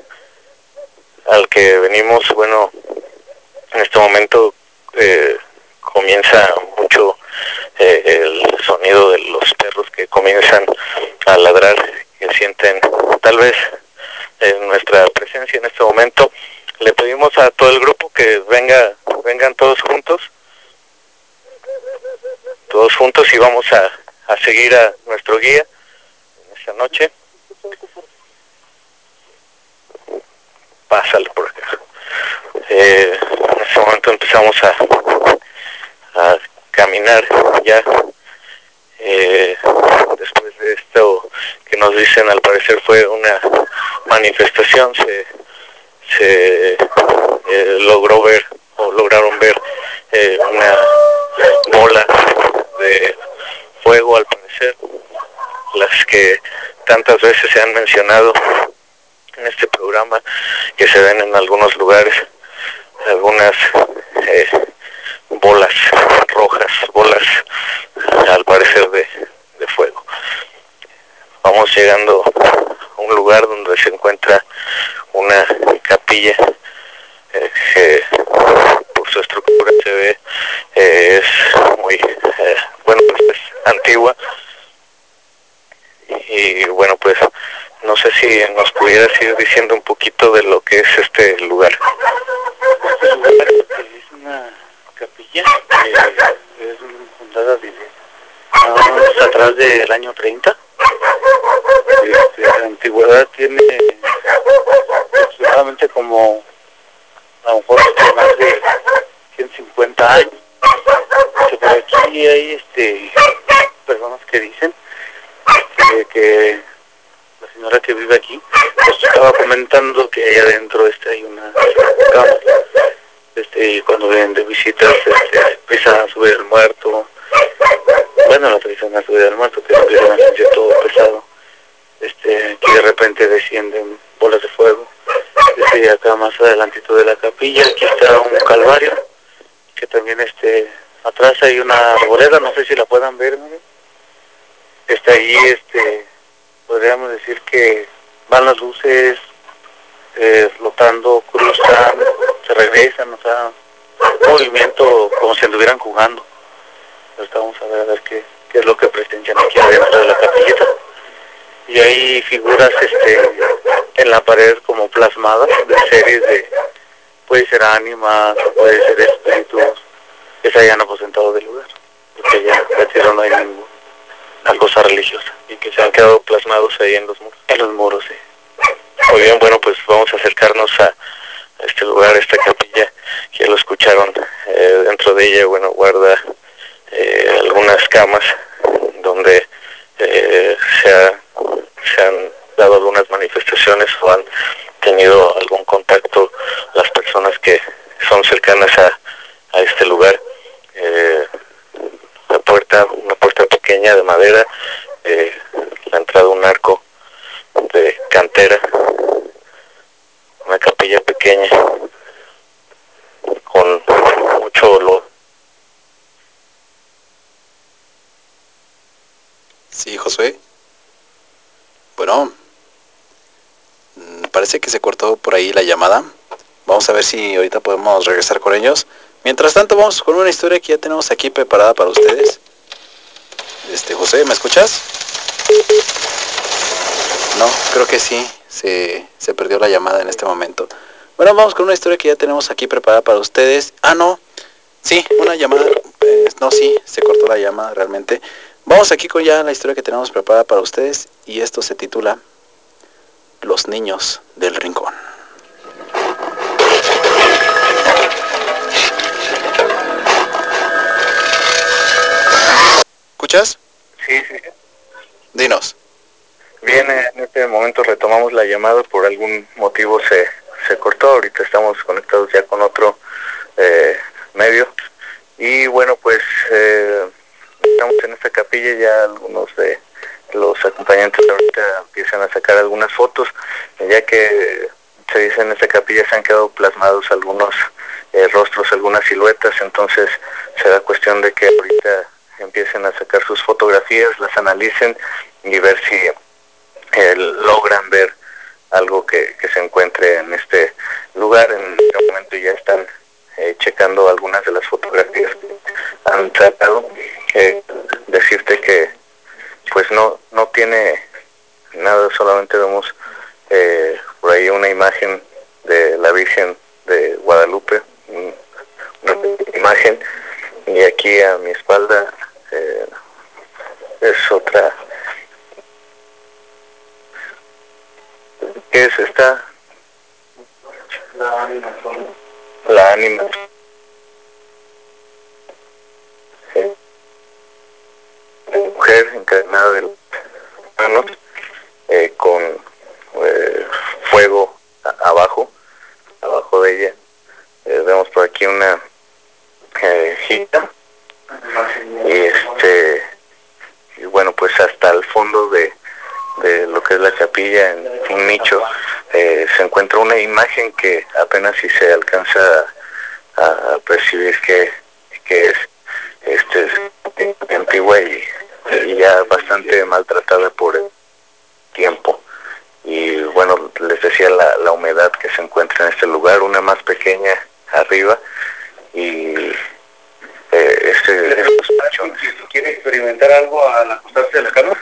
al que venimos, bueno, en este momento eh, comienza mucho eh, el sonido de los perros que comienzan a ladrar, que sienten tal vez en nuestra presencia en este momento. Le pedimos a todo el grupo que venga, vengan todos juntos, todos juntos y vamos a, a seguir a nuestro guía en esta noche. Pásale por acá. Eh, en este momento empezamos a, a caminar ya. Eh, después de esto que nos dicen, al parecer fue una manifestación, se, se eh, logró ver o lograron ver eh, una bola de fuego, al parecer, las que tantas veces se han mencionado en este programa, que se ven en algunos lugares, algunas eh, bolas rojas, bolas al parecer de, de fuego. Vamos llegando a un lugar donde se encuentra una capilla eh, que por su estructura se ve eh, es muy eh, bueno, pues es antigua. Y bueno, pues no sé si nos pudieras ir diciendo un poquito de lo que es este lugar. Este lugar es una capilla que es fundada desde años atrás del año treinta. Este, la antigüedad tiene aproximadamente como a lo mejor más de ciento cincuenta años. Este, por aquí hay este, personas que dicen que, que la señora que vive aquí pues estaba comentando que allá adentro este, hay una cama, este, y cuando vienen de visitas este, empieza a subir el muerto. Bueno, la tradición es subir el muerto, que empiezan a sentir todo pesado, este, que de repente descienden bolas de fuego. Este, y acá más adelantito de la capilla, aquí está un calvario, que también este, atrás hay una arboleda, no sé si la puedan ver, ¿no? Está ahí, este, podríamos decir que van las luces eh, flotando, cruzan, se regresan, o sea, un movimiento como si anduvieran jugando. Ahorita vamos a ver a ver qué, qué es lo que presencian aquí adentro de la capillita. Y hay figuras este, en la pared como plasmadas de series de, puede ser ánimas, puede ser espíritus que se hayan aposentado del lugar, porque ya retiro no hay ninguna cosa religiosa. Y que se han quedado plasmados ahí en los muros. En los muros, sí. Muy bien, bueno, pues vamos a acercarnos a este lugar, esta capilla, que ya lo escucharon. Eh, dentro de ella, bueno, guarda eh, algunas camas donde eh, se, ha, se han dado algunas manifestaciones o han tenido algún contacto las personas que son cercanas a, a este lugar. Eh, la puerta, una puerta pequeña de madera, eh, la entrada de un arco de cantera, una capilla pequeña con mucho olor. Sí, Josué. Bueno, parece que se cortó por ahí la llamada. Vamos a ver si ahorita podemos regresar con ellos. Mientras tanto, vamos con una historia que ya tenemos aquí preparada para ustedes. Este, José, ¿me escuchas? No, creo que sí. Se, se perdió la llamada en este momento. Bueno, vamos con una historia que ya tenemos aquí preparada para ustedes. Ah, no. Sí, una llamada. Eh, no, sí, se cortó la llamada realmente. Vamos aquí con ya la historia que tenemos preparada para ustedes. Y esto se titula Los niños del rincón. ¿Escuchas? Sí, sí. Dinos. Bien, en este momento retomamos la llamada, por algún motivo se, se cortó, ahorita estamos conectados ya con otro eh, medio. Y bueno, pues eh, estamos en esta capilla, ya algunos de los acompañantes ahorita empiezan a sacar algunas fotos, ya que se dice en esta capilla se han quedado plasmados algunos eh, rostros, algunas siluetas, entonces será cuestión de que ahorita empiecen a sacar sus fotografías, las analicen y ver si eh, logran ver algo que, que se encuentre en este lugar. En este momento ya están eh, checando algunas de las fotografías que han tratado. Eh, decirte que pues no no tiene nada, solamente vemos eh, por ahí una imagen de la Virgen de Guadalupe, una imagen, y aquí a mi espalda eh, es otra. ¿Qué es esta? La ánima. La ánima. Sí. Mujer encadenada de las manos eh, con eh, fuego a, abajo, abajo de ella. Eh, vemos por aquí una eh, gita y este y bueno, pues hasta el fondo de, de lo que es la capilla, en un nicho, eh, se encuentra una imagen que apenas si se alcanza a, a percibir que, que es este antigua y, y ya bastante maltratada por el tiempo. Y bueno, les decía la, la humedad que se encuentra en este lugar, una más pequeña arriba, y eh, este, estos pachones. ¿Quiere experimentar algo al acostarse en la cama?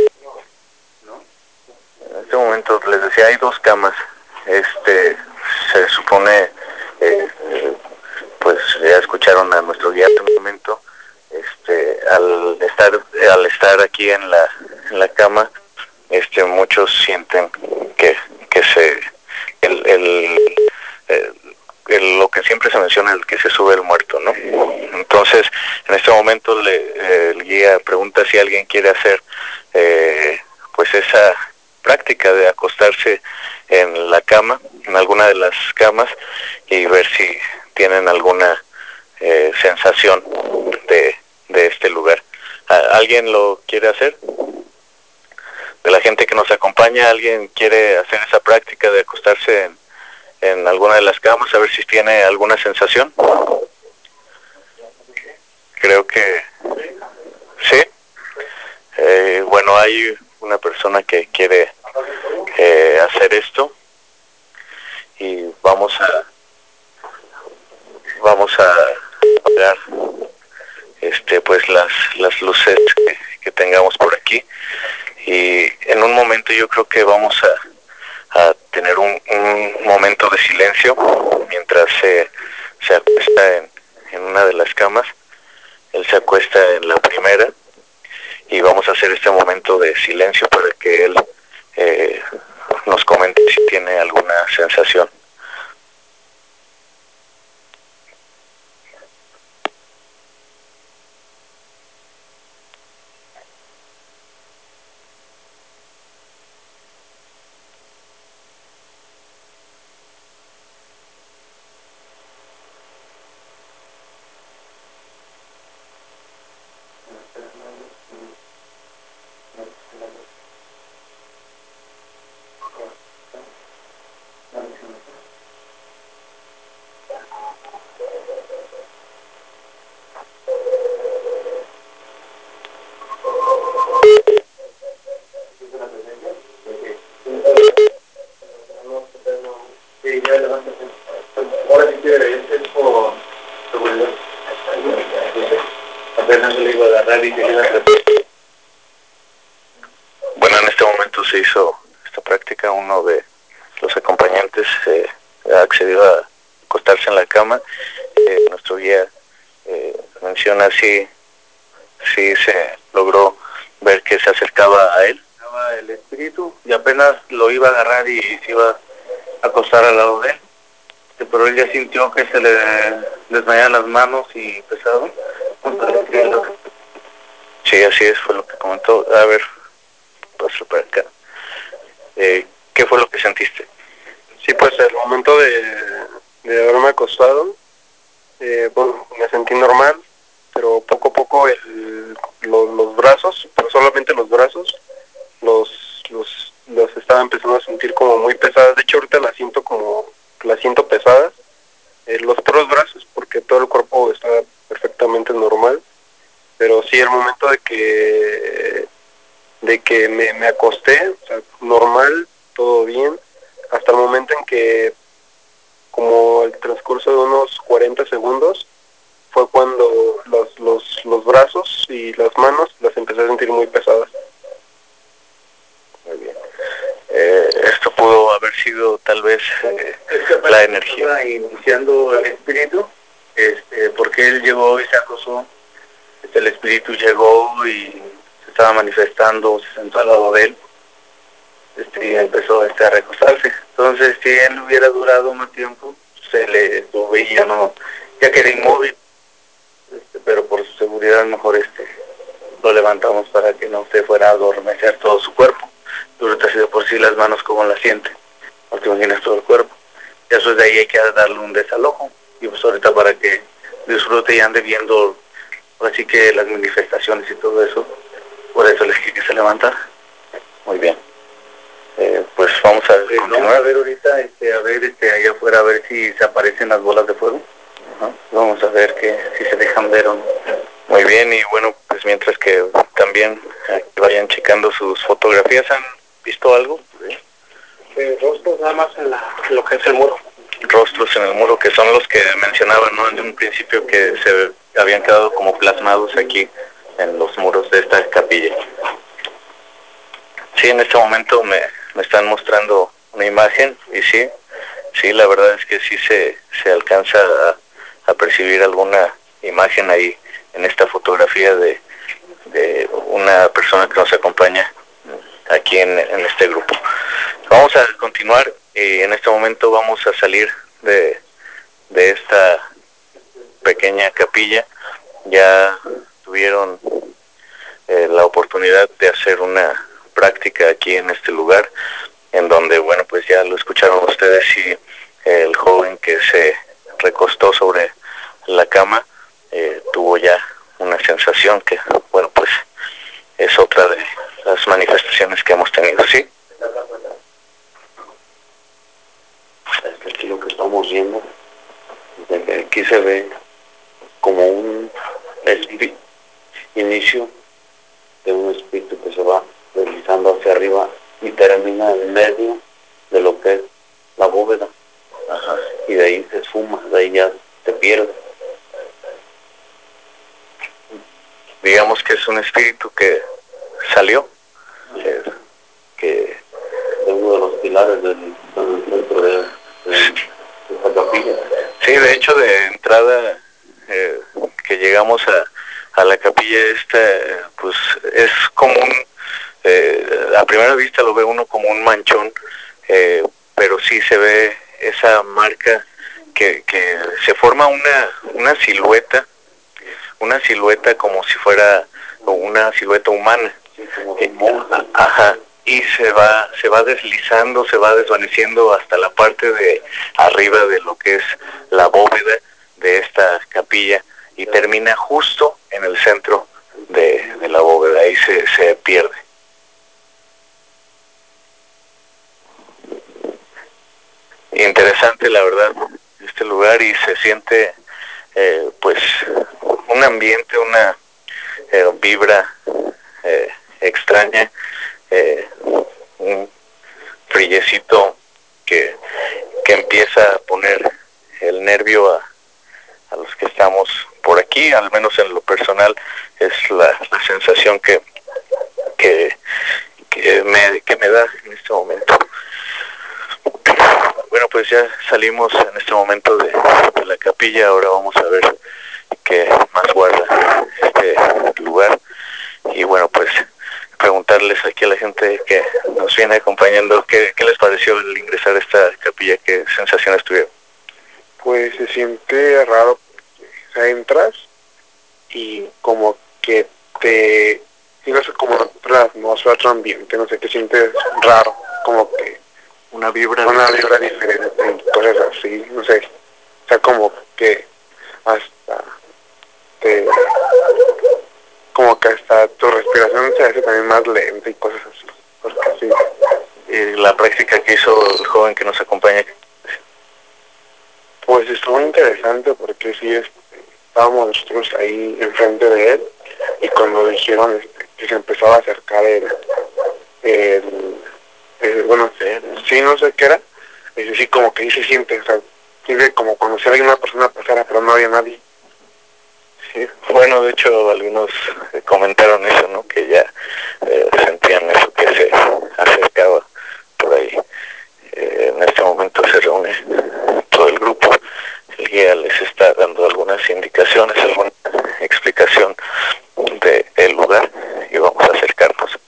En este momento les decía, hay dos camas. Este se supone eh, eh, pues ya escucharon a nuestro guía hace un momento. Este al estar al estar aquí en la en la cama, este muchos sienten que que se el, el, el, el lo que siempre se menciona, el que se sube el muerto, ¿no? Entonces en este momento le, eh, el guía pregunta si alguien quiere hacer eh, pues esa práctica de acostarse en la cama, en alguna de las camas, y ver si tienen alguna eh, sensación de, de este lugar. ¿Alguien lo quiere hacer? De la gente que nos acompaña, ¿alguien quiere hacer esa práctica de acostarse en, en alguna de las camas, a ver si tiene alguna sensación? Creo que sí. Eh, bueno, hay una persona que quiere eh, hacer esto y vamos a vamos a apagar este pues las las luces que, que tengamos por aquí, y en un momento yo creo que vamos a, a tener un, un momento de silencio mientras se, se acuesta en, en una de las camas. Él se acuesta en la primera y vamos a hacer este momento de silencio para que él eh, nos comente si tiene alguna sensación. Ahora sí que es por seguridad. Apenas le iba a agarrar y se iba a repetir. Bueno, en este momento se hizo esta práctica. Uno de los acompañantes eh, ha accedido a acostarse en la cama. Eh, nuestro guía eh, menciona si, si se logró ver que se acercaba a él. El espíritu y apenas lo iba a agarrar y se iba a acostar al lado de él. Pero él ya sintió que se le desmayaban las manos y pesado. Sí, así es, fue lo que comentó. A ver, paso para acá. Eh, ¿Qué fue lo que sentiste? Sí, pues el momento de, de haberme acostado, eh, bueno, me sentí normal, pero poco a poco el, lo, los brazos, pero solamente los brazos, los sí, el momento de que de que me, me acosté, o sea, normal, todo bien, hasta el momento en que, como el transcurso de unos cuarenta segundos, fue cuando los, los, los brazos y las manos las empecé a sentir muy pesadas. Muy bien. Eh, esto pudo haber sido tal vez eh, la energía iniciando el espíritu, este, porque él llegó y se acosó, este, el espíritu llegó y se estaba manifestando, se sentó al lado de él, este, y empezó este, a recostarse. Entonces, si él hubiera durado más tiempo, se le lo veía, no, ya que era inmóvil, este, pero por su seguridad mejor este lo levantamos para que no se fuera a adormecer todo su cuerpo. Ahorita si de por sí las manos como las siente, no te imaginas todo el cuerpo. Y eso de ahí hay que darle un desalojo. Y pues ahorita para que disfrute y ande viendo, así que las manifestaciones y todo eso, por eso les dije que se levantara. Muy bien. Eh, pues vamos a ver, vamos a ver ahorita, este, a ver este, allá afuera, a ver si se aparecen las bolas de fuego. Ajá. Vamos a ver que si se dejan ver o no. Muy bien, y bueno, pues mientras que también eh, vayan checando sus fotografías, ¿han visto algo? ¿Sí? Eh, rostros nada más en, la, en lo que es el muro. Rostros en el muro, que son los que mencionaban, ¿no? En un principio que se habían quedado como plasmados aquí en los muros de esta capilla. Sí, en este momento me, me están mostrando una imagen y sí, sí, la verdad es que sí se, se alcanza a, a percibir alguna imagen ahí en esta fotografía de, de una persona que nos acompaña aquí en, en este grupo. Vamos a continuar y en este momento vamos a salir de, de esta pequeña capilla. Ya tuvieron eh, la oportunidad de hacer una práctica aquí en este lugar, en donde, bueno, pues ya lo escucharon ustedes y el joven que se recostó sobre la cama eh, tuvo ya una sensación que, bueno, pues es otra de las manifestaciones que hemos tenido, ¿sí? Aquí lo que estamos viendo, de que aquí se ve como un espíritu, inicio de un espíritu que se va deslizando hacia arriba y termina en medio de lo que es la bóveda. Ajá. Y de ahí se esfuma, de ahí ya se pierde. Digamos que es un espíritu que salió, eh, que de uno de los pilares del, del centro de, de, de esta capilla. Sí, de hecho de entrada eh, que llegamos a, a la capilla esta, pues es como un, eh, a primera vista lo ve uno como un manchón, eh, pero sí se ve esa marca que, que se forma una, una silueta, una silueta como si fuera una silueta humana. Eh, ajá, y se va, se va deslizando, se va desvaneciendo hasta la parte de arriba de lo que es la bóveda de esta capilla y termina justo en el centro de, de la bóveda, ahí se, se pierde. Interesante la verdad este lugar y se siente eh, pues un ambiente, una eh, vibra eh, extraña, eh, un frillecito que, que empieza a poner el nervio a, a los que estamos por aquí, al menos en lo personal es la, la sensación que, que, que, me, que me da en este momento. Bueno, pues ya salimos en este momento de, de la capilla, ahora vamos a ver qué más guarda este lugar y bueno, pues preguntarles aquí a la gente que nos viene acompañando qué, qué les pareció el ingresar a esta capilla, qué sensaciones tuvieron. Pues se siente raro, o sea, entras y como que te, no sé, como otra atmósfera, otro ambiente, no sé, te sientes raro, como que una vibra una vibra diferente, cosas así, no sé, o sea, como que hasta te, como que hasta tu respiración se hace también más lenta y cosas así, porque sí. Y la práctica que hizo el joven que nos acompaña, pues estuvo interesante porque sí, este, estábamos nosotros ahí enfrente de él, y cuando dijeron este, que se empezaba a acercar el, el, el bueno, sí, no sé qué era, es decir, como que ahí se siente, o sea, siente como cuando si alguien, una persona pasara, pero no había nadie. Sí, bueno, de hecho algunos eh, comentaron eso, ¿no? Que ya eh, sentían eso, que se acercaba por ahí. Eh, en este momento se reúne todo el grupo. El guía les está dando algunas indicaciones, alguna explicación del lugar, y vamos a acercarnos.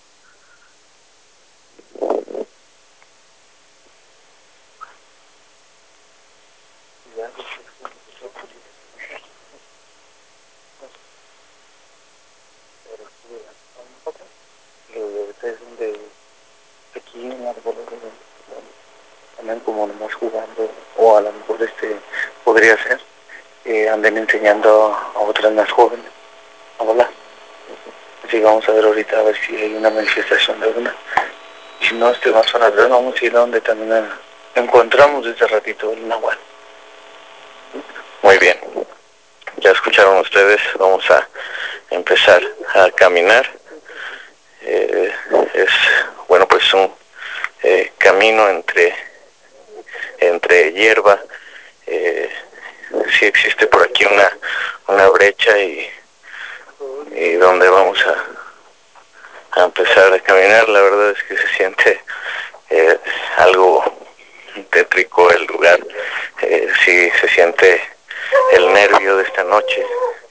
Es donde aquí en la andan como nomás jugando, o a lo mejor este podría ser, eh, anden enseñando a otras más jóvenes a volar. Así que vamos a ver ahorita a ver si hay una manifestación de una. Y si no, este más a la vez vamos a ir a donde también eh, encontramos desde ratito el nahual. Muy bien, ya escucharon ustedes, vamos a empezar a caminar. Eh, es, bueno, pues un eh, camino entre, entre hierba. Eh, sí existe por aquí una, una brecha y, y donde vamos a, a empezar a caminar. La verdad es que se siente eh, algo tétrico el lugar. Eh, sí se siente el nervio de esta noche.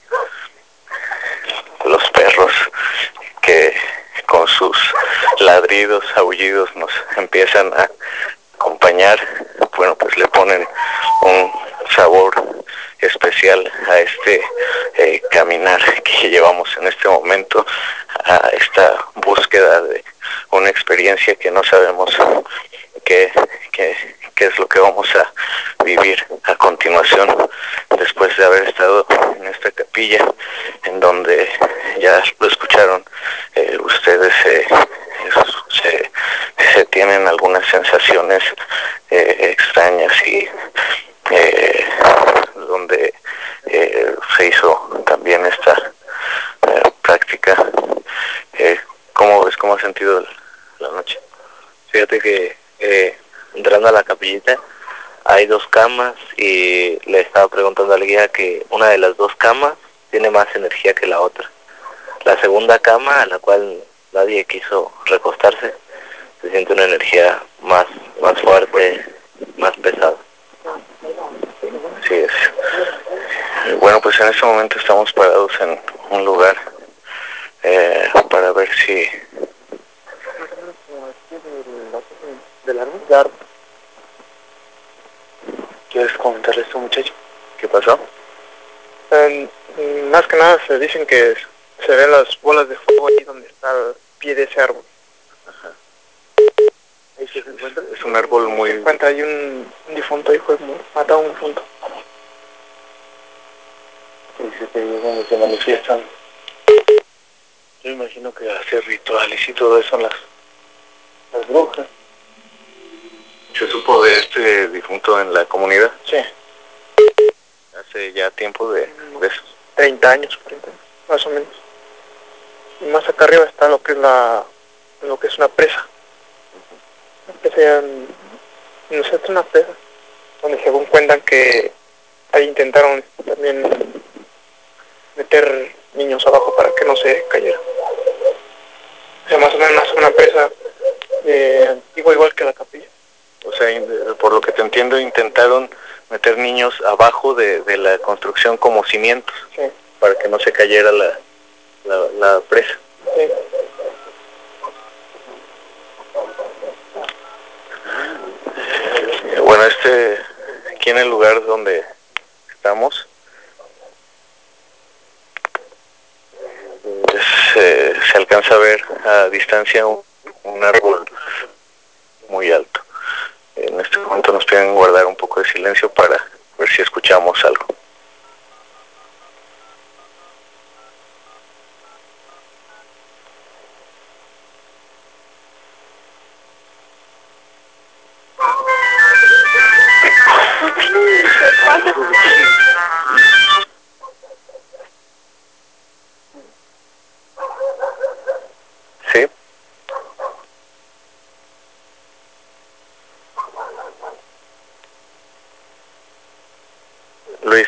Los perros que con sus ladridos, aullidos nos empiezan a acompañar, bueno, pues le ponen un sabor especial a este eh, caminar que llevamos en este momento, a esta búsqueda de una experiencia que no sabemos qué, qué, qué es lo que vamos a vivir a continuación, después de haber estado en esta capilla, en donde ya lo escucharon eh, ustedes, eh, se, se tienen algunas sensaciones eh, extrañas y eh, donde eh, se hizo también esta eh, práctica. Eh, ¿Cómo ves, cómo has sentido la noche? Fíjate que eh, entrando a la capillita hay dos camas y le estaba preguntando al guía que una de las dos camas tiene más energía que la otra. La segunda cama, a la cual nadie quiso recostarse, se siente una energía más, más fuerte, más pesada. Así es. Bueno, pues en este momento estamos parados en un lugar eh, para ver si... del árbol. ¿Quieres comentarle a este muchacho? ¿Qué pasó? Eh, más que nada se dicen que se ven las bolas de fuego ahí donde está el pie de ese árbol. Ajá. Es, es un árbol muy... Se encuentra ahí un, un difunto, hijo de matado a un difunto. Dice que donde se manifiestan. Yo imagino que hacer rituales y todo eso en las, las brujas. ¿Se supo de este difunto en la comunidad? Sí. Hace ya tiempo de, de eso. treinta años, cuarenta años, más o menos. Y más acá arriba está lo que es la, lo que es una presa. Una presa ya, no sé, es una presa, donde según cuentan que ahí intentaron también meter niños abajo para que no se cayera. O sea, más o menos una presa eh, antigua, igual que la capilla. O sea, por lo que te entiendo, intentaron meter niños abajo de, de la construcción como cimientos, sí, para que no se cayera la, la, la presa. Sí. Bueno, este, aquí en el lugar donde estamos, es, eh, se alcanza a ver a distancia un, un árbol muy alto. En este momento nos piden guardar un poco de silencio para ver si escuchamos algo.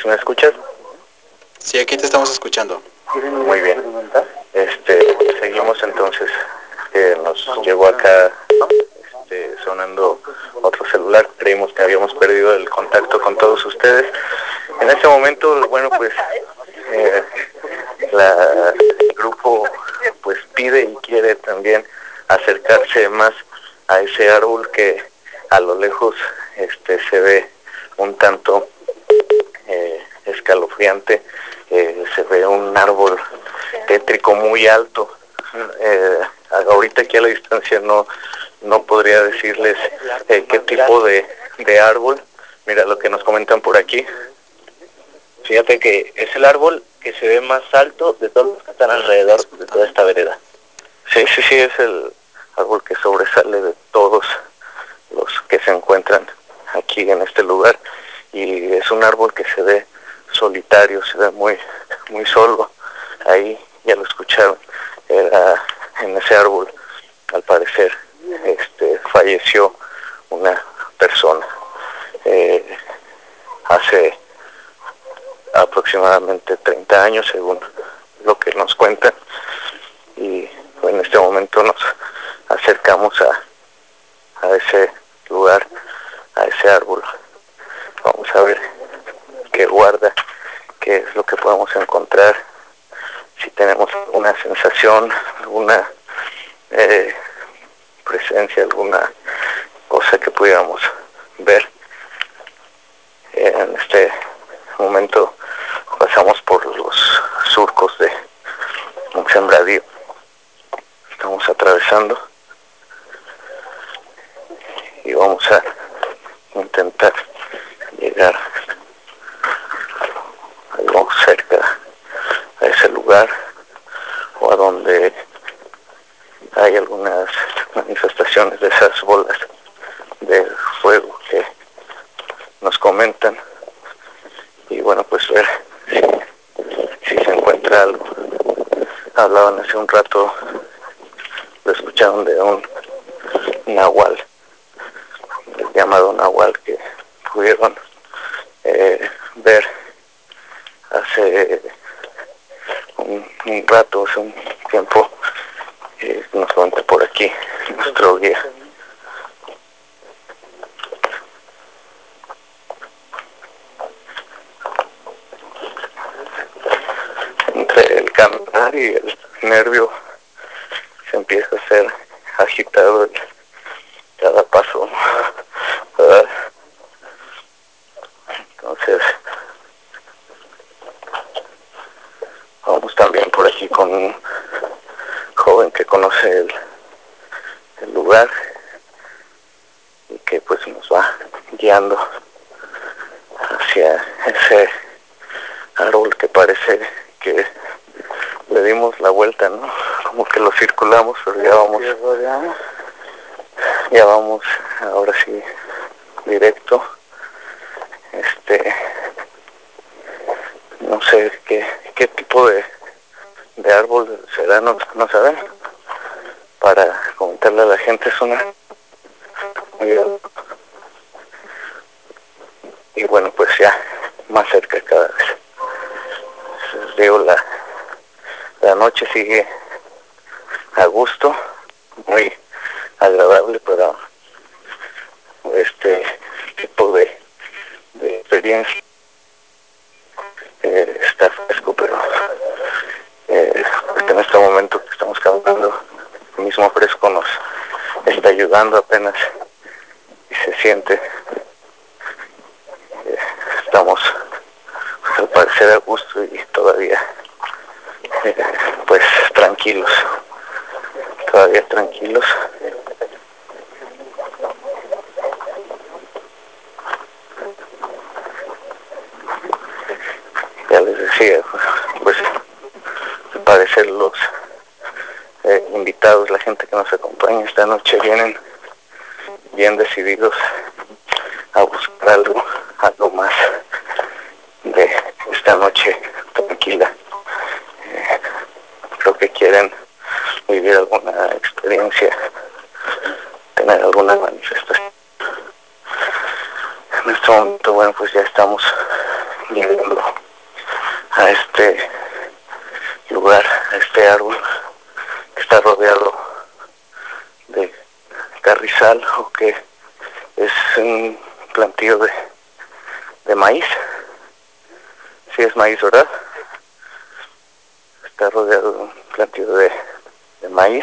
me escuchas? Sí, aquí te estamos escuchando. Muy bien. Este, seguimos entonces. Eh, nos llegó acá este, sonando otro celular. Creímos que habíamos perdido el contacto con todos ustedes. En este momento, bueno, pues eh, la, el grupo pues pide y quiere también acercarse más a ese árbol que a lo lejos este, se ve un tanto eh, escalofriante. Eh, se ve un árbol tétrico muy alto. Eh, ahorita aquí a la distancia no no podría decirles eh, qué tipo de, de árbol. Mira lo que nos comentan por aquí. Fíjate que es el árbol que se ve más alto de todos los que están alrededor de toda esta vereda. Sí, sí, sí, es el árbol que sobresale de todos los que se encuentran aquí en este lugar. Y es un árbol que se ve solitario, se ve muy, muy solo. Ahí ya lo escucharon, era en ese árbol, al parecer, este, falleció una persona eh, hace aproximadamente treinta años, según lo que nos cuentan, y en este momento nos acercamos a, a ese lugar, a ese árbol. Vamos a ver qué guarda, qué es lo que podemos encontrar, si tenemos alguna sensación, alguna eh, presencia, alguna cosa que pudiéramos ver. En este momento pasamos por los surcos de un sembradío. Estamos atravesando y vamos a intentar llegar algo cerca a ese lugar o a donde hay algunas manifestaciones de esas bolas de fuego que nos comentan, y bueno, pues ver si, si se encuentra algo. Hablaban hace un rato, lo escucharon de un nahual, el llamado nahual, que pudieron eh, ver hace un, un rato, hace un tiempo. Eh, nos cuenta por aquí nuestro guía. Entre el caminar y el nervio se empieza a hacer agitado el, cada paso. ¿Verdad? Entonces vamos también por aquí con un joven que conoce el, el lugar y que pues nos va guiando hacia ese árbol que parece que le dimos la vuelta, ¿no? Como que lo circulamos, pero ya vamos, ya vamos, ahora sí, directo. Este, no sé qué, qué tipo de, de árbol será, no, no saben. Para comentarle a la gente, es una muy bien. Y bueno, pues ya más cerca cada vez. Les digo, la, la noche sigue a gusto, muy agradable para este tipo de, de experiencia. Eh, está fresco, pero eh, en este momento que estamos caminando, el mismo fresco nos está ayudando apenas y se siente. Eh, estamos pues, al parecer a gusto y todavía eh, pues tranquilos, todavía tranquilos. Ya les decía, pues al parecer los eh, invitados, la gente que nos acompaña esta noche, vienen bien decididos a buscar algo, algo más de esta noche tranquila. Eh, creo que quieren vivir alguna experiencia, tener alguna manifestación. En este momento, bueno, pues ya estamos llegando a este lugar, a este árbol que está rodeado de carrizal, o que es un plantío de, de maíz. Sí es maíz, ¿verdad? Está rodeado de un plantío de, de maíz.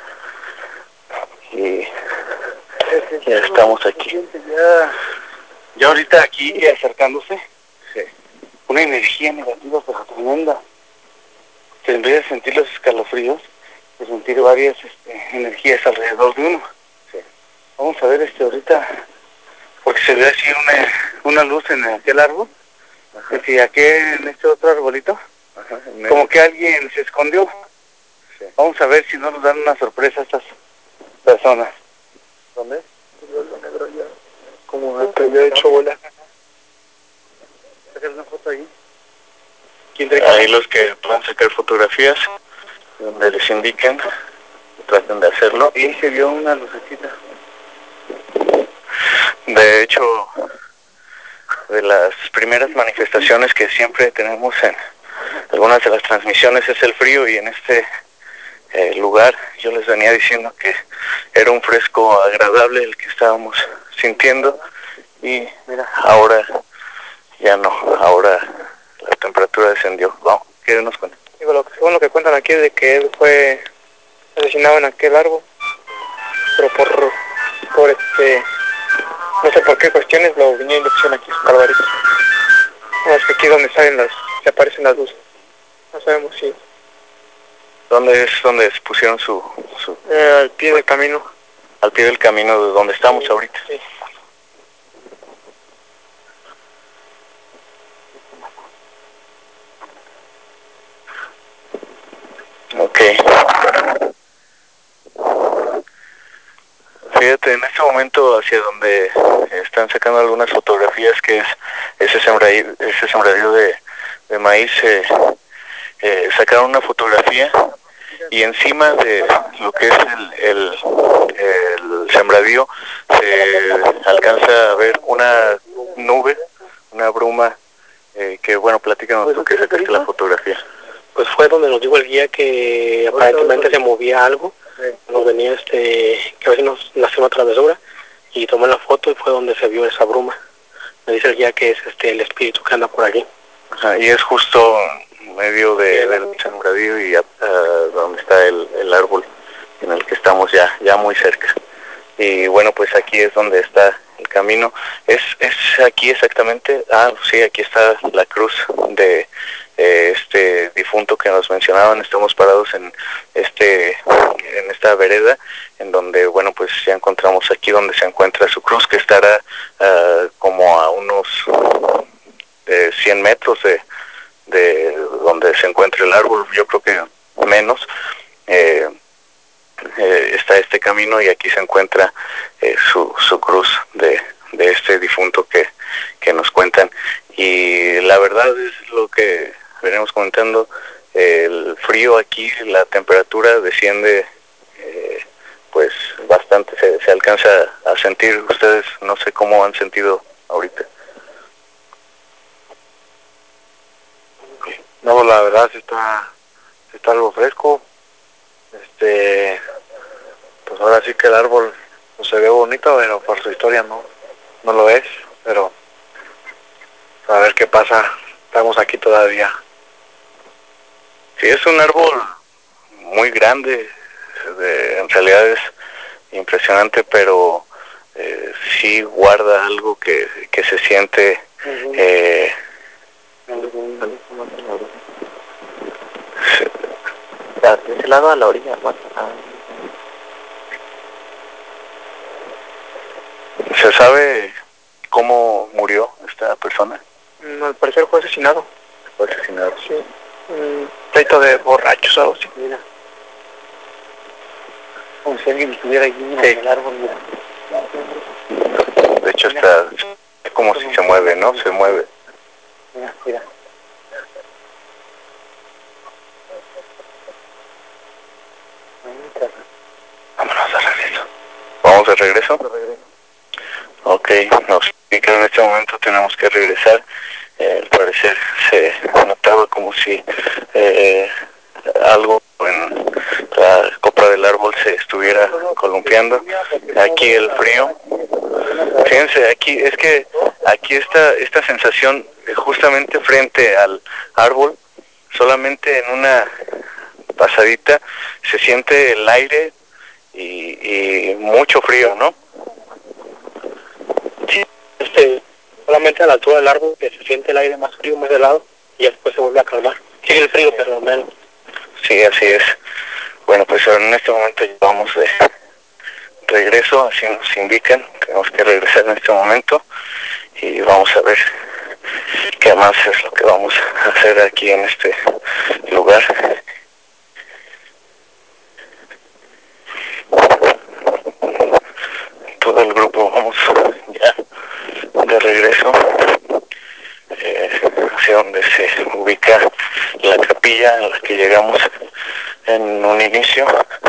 Y ya estamos aquí. Ya, ya ahorita aquí acercándose, sí, una energía negativa pero tremenda. Se empieza a sentir los escalofríos, de sentir varias este, energías alrededor de uno. Sí. Vamos a ver este ahorita, porque se ve así una, una luz en aquel árbol. Ajá. Y aquí en este otro arbolito, ajá, como que alguien se escondió. Sí. Vamos a ver si no nos dan una sorpresa a estas personas. ¿Dónde? Lo negro ya. Como te había hecho bola. ¿Sacar una foto ahí? ¿Quién trae ahí los que puedan sacar fotografías donde les indiquen, traten de hacerlo. Y se vio una lucecita. De hecho, de las primeras manifestaciones que siempre tenemos en algunas de las transmisiones es el frío, y en este eh, lugar yo les venía diciendo que era un fresco agradable el que estábamos sintiendo, y mira, ahora ya no, ahora la temperatura descendió. Vamos, ¿qué nos cuenta? Digo, lo que, según lo que cuentan aquí es de que él fue asesinado en aquel árbol, pero por, por este, no sé por qué cuestiones lo vinieron y le pusieron aquí su calvarito. No, es que aquí es donde salen las, se aparecen las luces. No sabemos si... ¿Dónde es donde se pusieron su...? su... Eh, al pie del camino. Al pie del camino de donde estamos ahorita. Sí. Ok. Fíjate, en este momento hacia donde están sacando algunas fotografías, que es ese sembradío, ese sembradío de, de maíz, eh, eh, sacaron una fotografía y encima de lo que es el, el, el sembradío se alcanza a ver una nube, una bruma, eh, que bueno, platícanos tú que sacaste la fotografía. Pues fue donde nos dijo el guía que aparentemente se movía algo, nos venía este, que a veces nos nació una travesura, y tomé la foto y fue donde se vio esa bruma. Me dice el guía que es este el espíritu que anda por aquí. Ajá, y es justo en medio de, del sembradío y uh, donde está el, el árbol en el que estamos ya, ya muy cerca. Y bueno, pues aquí es donde está el camino. Es, es aquí exactamente, ah, sí, aquí está la cruz de eh, este difunto que nos mencionaban. Estamos parados en este en esta vereda, en donde, bueno, pues ya encontramos aquí donde se encuentra su cruz, que estará uh, como a unos eh, cien metros de, de donde se encuentra el árbol, yo creo que menos. Eh, Eh, está este camino, y aquí se encuentra eh, su, su cruz de, de este difunto que, que nos cuentan. Y la verdad es lo que venimos comentando, eh, el frío aquí, la temperatura desciende eh, pues bastante, se, se alcanza a sentir. Ustedes no sé cómo han sentido ahorita. No, la verdad sí está, sí está algo fresco. Este, pues ahora sí que el árbol no se ve bonito, pero por su historia no, no lo es, pero a ver qué pasa, estamos aquí todavía. Sí, es un árbol muy grande, de, en realidad es impresionante, pero eh, sí guarda algo que, que se siente eh, de ese lado a la orilla. ¿Se sabe cómo murió esta persona? No, al parecer fue asesinado. Fue asesinado. Sí, un pleito de borrachos o algo así. Mira. Como si alguien estuviera allí en el árbol, mira. De hecho está, es como si se mueve, ¿no? Se mueve. Mira, mira. Vámonos de regreso. ¿Vamos de regreso? De regreso. Ok, nos indican en este momento tenemos que regresar. Eh, al parecer parecer se notaba como si eh, algo en la copa del árbol se estuviera columpiando. Aquí el frío, fíjense, aquí es que aquí está esta sensación justamente frente al árbol, solamente en una pasadita se siente el aire y, y mucho frío, ¿no? Sí, este, solamente a la altura del árbol que se siente el aire más frío, más helado, y después se vuelve a calmar. Sigue el frío, pero menos. Sí, así es. Bueno, pues en este momento vamos de regreso, así nos indican, tenemos que regresar en este momento y vamos a ver qué más es lo que vamos a hacer aquí en este lugar. Todo el grupo vamos ya de regreso eh, hacia donde se ubica la capilla en la que llegamos en un inicio.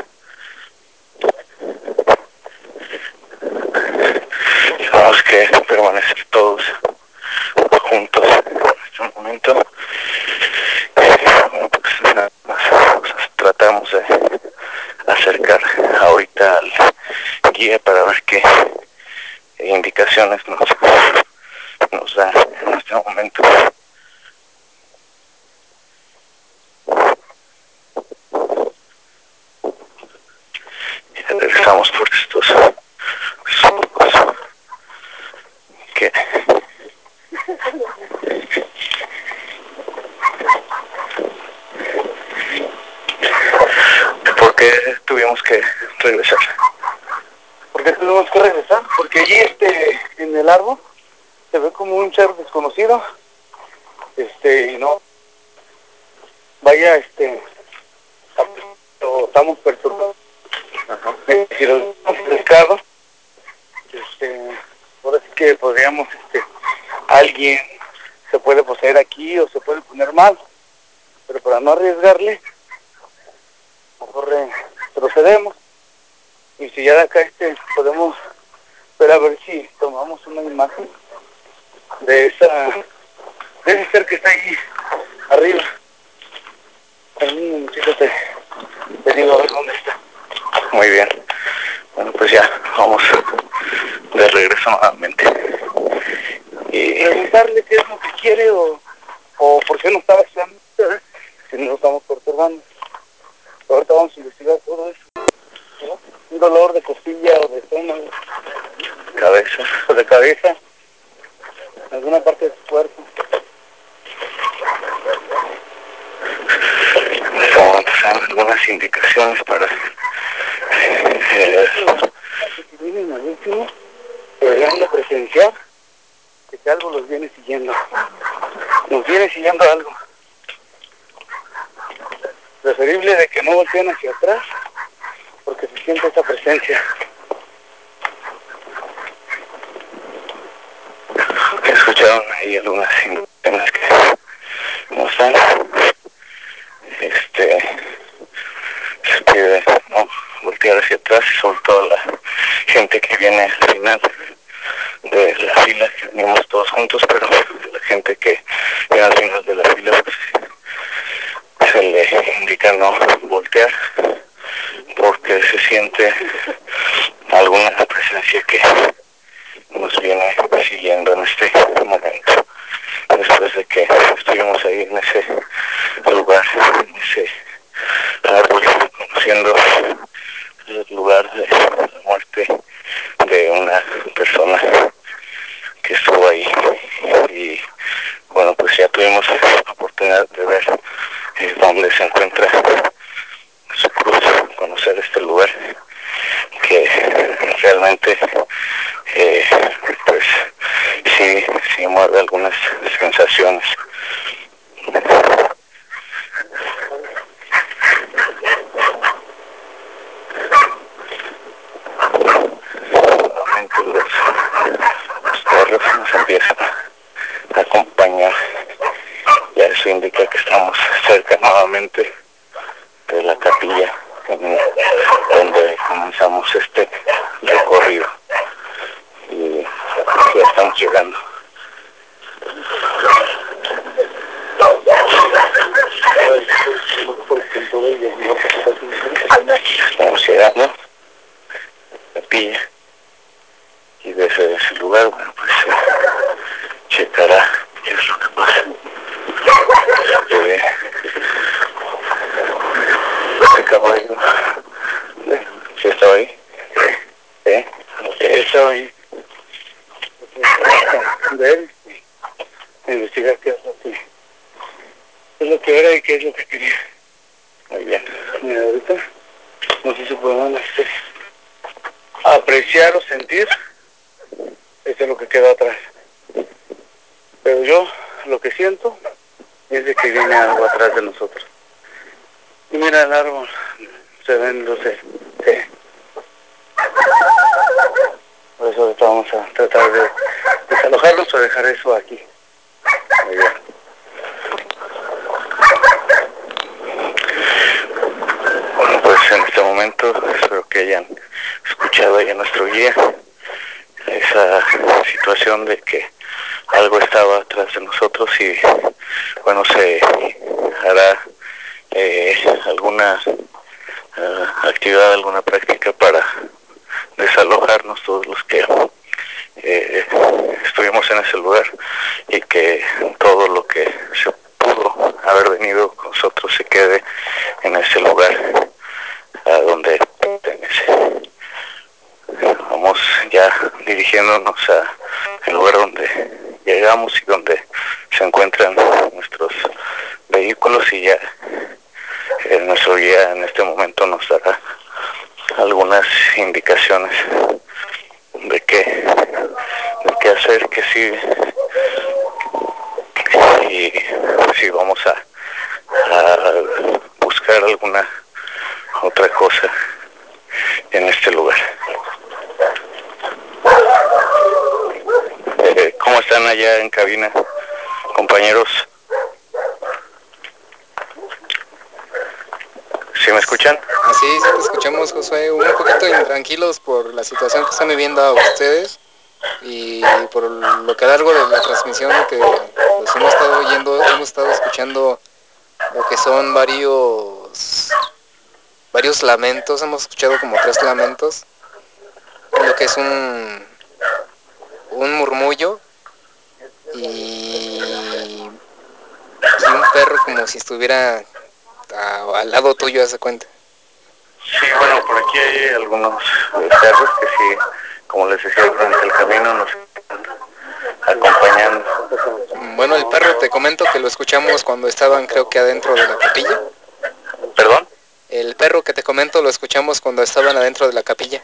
Tenemos que permanecer todos juntos en este momento. Eh, bueno, pues nada más nos tratamos de acercar ahorita al guía para ver qué indicaciones nos, nos da en este momento. Ya regresamos por estos surcos que ¿por qué tuvimos que regresar? ¿Por qué tuvimos que regresar? Porque allí este, en el árbol se ve como un ser desconocido, este, y no, vaya, este, estamos perturbados. Ajá. Es decir, hemos pescado, este, ahora sí que podríamos, este, alguien se puede poseer aquí o se puede poner mal, pero para no arriesgarle, mejor eh, procedemos. Y si ya de acá este podemos ver a ver si tomamos una imagen de esa de ese ser que está ahí arriba. En un momentito te, te digo a ver dónde está. Muy bien. Bueno, pues ya vamos de regreso nuevamente. Y preguntarle qué es lo que quiere o, o por qué no estaba haciendo, si no lo estamos perturbando. Ahorita vamos a investigar todo eso. ¿No? Un dolor de costilla o de estómago. Cabeza. O de cabeza. Alguna parte de tu cuerpo. Vamos a pasar algunas indicaciones para eh, si vienen al último, deberían de presenciar que algo los viene siguiendo. Nos viene siguiendo algo. Preferible de que no volteen hacia atrás, porque se siente esa presencia. escucharon ahí algunas indicaciones que nos dan. Este, se pide no voltear hacia atrás, sobre todo la gente que viene al final de la fila, que venimos todos juntos, pero la gente que viene al final de la fila pues, se le indica no voltear porque se siente alguna presencia que nos viene siguiendo en este momento. Después de que estuvimos ahí en ese lugar, en ese árbol, conociendo el lugar de la muerte de una persona que estuvo ahí, y bueno, pues ya tuvimos la oportunidad de ver eh, dónde se encuentra su cruz, conocer este lugar que realmente eh, pues sí, sí mueve algunas sensaciones. Nuevamente los, los perros nos empiezan a acompañar, ya eso indica que estamos cerca nuevamente de la capilla en donde comenzamos este recorrido, y ya estamos llegando. Aquí estamos llegando, Capilla, y desde ese lugar, bueno, pues se checará qué es lo que pasa. Se ve este caballo. ¿Sí estaba ahí? ¿Eh? Estaba ahí. De él, investigar qué es lo que, qué es lo que era y qué es lo que quería. Muy bien. Mira, ahorita no sé si podemos este, apreciar o sentir, eso es lo que queda atrás. Pero yo lo que siento es de que viene algo atrás de nosotros. Y mira el árbol, se ven luces. Sí. Por eso ahorita vamos a tratar de desalojarlos o dejar eso aquí. Muy bien. Bueno, pues en este momento espero que hayan escuchado ahí a nuestro guía esa situación de que algo estaba atrás de nosotros y bueno, se hará eh, alguna eh, actividad, alguna práctica para desalojarnos todos los que eh, estuvimos en ese lugar y que todo lo que se pudo haber venido con nosotros se quede en ese lugar a donde pertenece. Vamos ya dirigiéndonos al lugar donde llegamos y donde se encuentran nuestros vehículos y ya eh, nuestro guía en este momento nos dará algunas indicaciones de qué, de qué hacer, qué sigue y si vamos a, a buscar alguna otra cosa en este lugar. Eh, ¿Cómo están allá en cabina, compañeros? ¿Sí me escuchan? Así, sí te escuchamos, Josué. Un poquito intranquilos por la situación que están viviendo a ustedes y por lo que a lo largo de la transmisión que pues, hemos estado oyendo, hemos estado escuchando lo que son varios varios lamentos, hemos escuchado como tres lamentos, lo que es un un murmullo y, y un perro como si estuviera a, al lado tuyo, haz de cuenta. Sí, bueno, por aquí hay algunos eh, perros que sí, como les decía, durante el camino nos están acompañando. Bueno, el perro te comento que lo escuchamos cuando estaban, creo que adentro de la capilla. ¿Perdón? El perro que te comento lo escuchamos cuando estaban adentro de la capilla.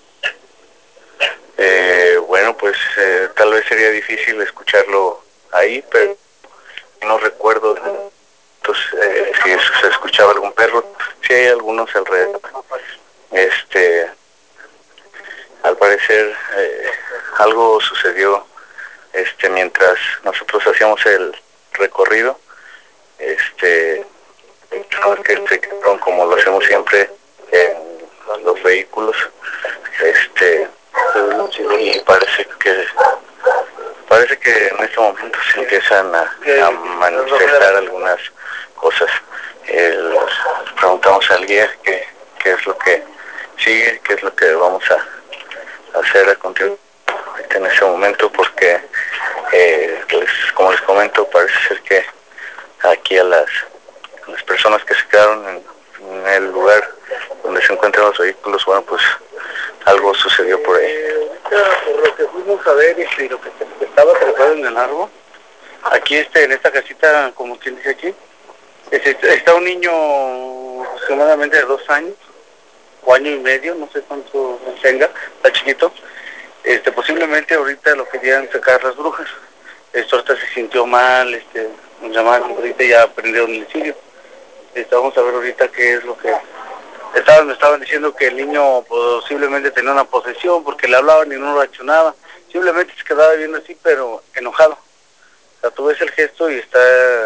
Eh, bueno, pues eh, tal vez sería difícil escucharlo ahí, pero no recuerdo entonces, eh, si se escuchaba algún perro. Sí hay algunos alrededor. Este, al parecer eh, algo sucedió este mientras nosotros hacíamos el recorrido. Este, que se quedaron como lo hacemos siempre en los vehículos. Este, y parece que parece que en este momento se empiezan a, a manifestar algunas cosas. Eh, preguntamos al guía qué, qué es lo que sigue, qué es lo que vamos a hacer a continuación en ese momento, porque eh, les, como les comento, parece ser que aquí a las, a las personas que se quedaron en, en el lugar donde se encuentran los vehículos, bueno, pues algo sucedió por ahí. Por lo que fuimos a ver y lo que estaba trepado en el árbol, aquí este, en esta casita, como quien dice aquí, este, está un niño aproximadamente de dos años, o año y medio, no sé cuánto tenga, está chiquito. Este, posiblemente ahorita lo querían sacar las brujas. Esto ahorita se sintió mal, este, nos llamaron, ahorita ya prendieron el sitio. Este, vamos a ver ahorita qué es lo que... Estaban, me estaban diciendo que el niño posiblemente tenía una posesión porque le hablaban y no lo reaccionaba. Simplemente se quedaba viendo así, pero enojado. O sea, tú ves el gesto y está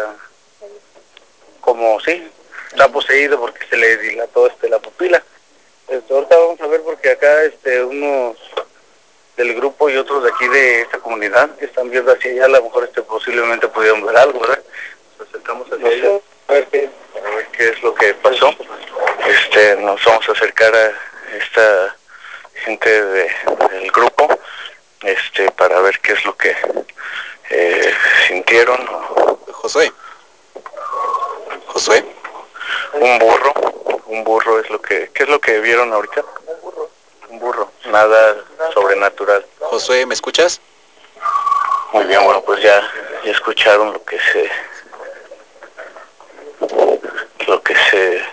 como, sí, está poseído porque se le dilató este, la pupila. Este, ahorita vamos a ver porque acá este, unos del grupo y otros de aquí de esta comunidad que están viendo hacia allá, a lo mejor este, posiblemente pudieron ver algo, ¿verdad? Nos acercamos hacia allá a ver qué, a ver qué es lo que pasó. este, nos vamos a acercar a esta gente de, del grupo, este, para ver qué es lo que eh, sintieron. Josué. Josué. Un burro, un burro es lo que, ¿qué es lo que vieron ahorita? Un burro. Un burro, nada sobrenatural. Josué, ¿me escuchas? Muy bien, bueno, pues ya, ya escucharon lo que se, lo que se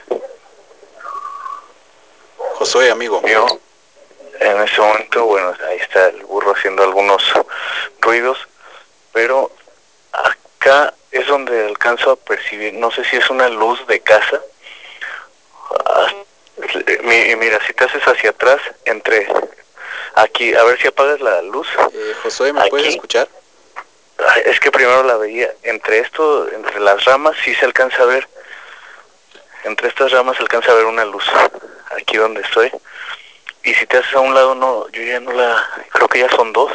Josué, amigo. vio. En ese momento, bueno, ahí está el burro haciendo algunos ruidos, pero acá es donde alcanzo a percibir, no sé si es una luz de casa. Ah, mi- mira, si te haces hacia atrás, entre aquí, a ver si apagas la luz. Eh, Josué, ¿me Aquí. puedes escuchar? Ay, es que primero la veía, entre esto, entre las ramas sí se alcanza a ver, entre estas ramas se alcanza a ver una luz, aquí donde estoy. Y si te haces a un lado, no, yo ya no la, creo que ya son dos.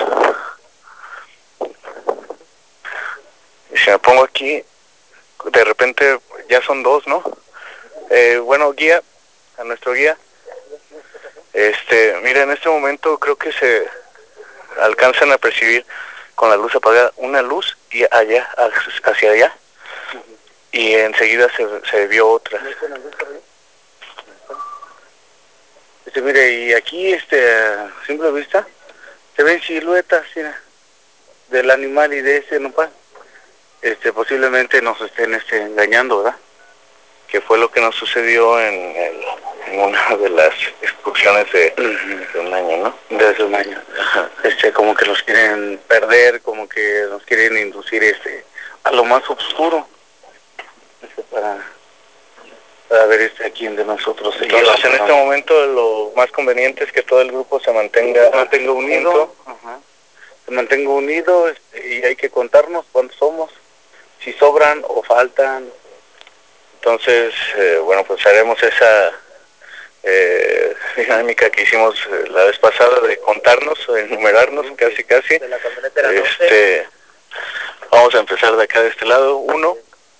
Y si me pongo aquí, de repente ya son dos, ¿no? Eh, bueno, guía, a nuestro guía, este, mira, en este momento creo que se alcanzan a percibir con la luz apagada una luz y allá, hacia allá, y enseguida se, se vio otra. Este, mire, y aquí, este, a simple vista, se ven siluetas, mira, del animal y de ese nopal. Este, posiblemente nos estén este, engañando, ¿verdad? Que fue lo que nos sucedió en, el, en una de las excursiones de, de un año, ¿no? De hace un año. Este, como que nos quieren perder, como que nos quieren inducir este, a lo más oscuro. Este, para, para ver este, a quién de nosotros se lleva. Entonces, en este momento lo más conveniente es que todo el grupo se mantenga, se mantenga unido, ajá. se mantenga unido este, y hay que contarnos cuántos somos, si sobran o faltan. Entonces, eh, bueno, pues haremos esa eh, dinámica que hicimos eh, la vez pasada de contarnos, o enumerarnos, casi casi. De la camioneta Este, vamos a empezar de acá de este lado. Uno,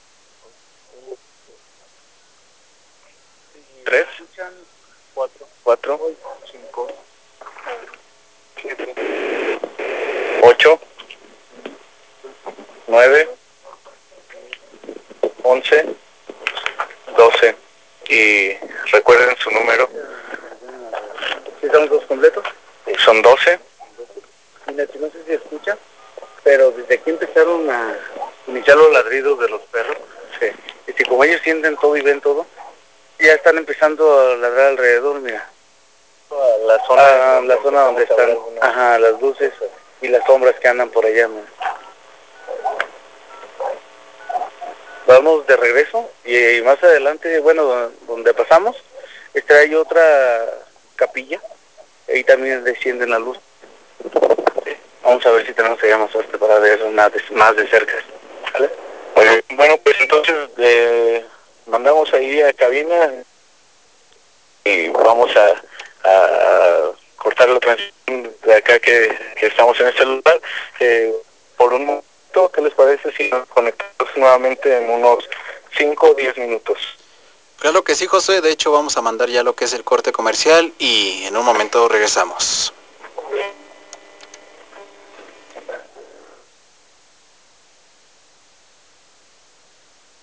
tres, cuatro, cuatro, cinco, siete, ocho, nueve, once, doce. Y recuerden su número. ¿Sí son los completos? Son doce. Mira, no sé si escucha, pero desde aquí empezaron a iniciar los ladridos de los perros. Sí. Y si como ellos sienten todo y ven todo, ya están empezando a ladrar alrededor, mira. La zona, ah, la zona donde están, ajá, las luces y las sombras que andan por allá, mira. Vamos de regreso y, y más adelante, bueno, donde pasamos, este, hay otra capilla, ahí también descienden la luz. Vamos a ver si tenemos allá más suerte para ver más de, más de cerca. ¿Vale? Eh, bueno, pues entonces eh, mandamos ahí a cabina y vamos a, a cortar la transmisión de acá que, que estamos en este lugar. Eh, por un momento, ¿qué les parece si nos conectamos nuevamente en unos cinco o diez minutos? Claro que sí, José. De hecho, vamos a mandar ya lo que es el corte comercial y en un momento regresamos.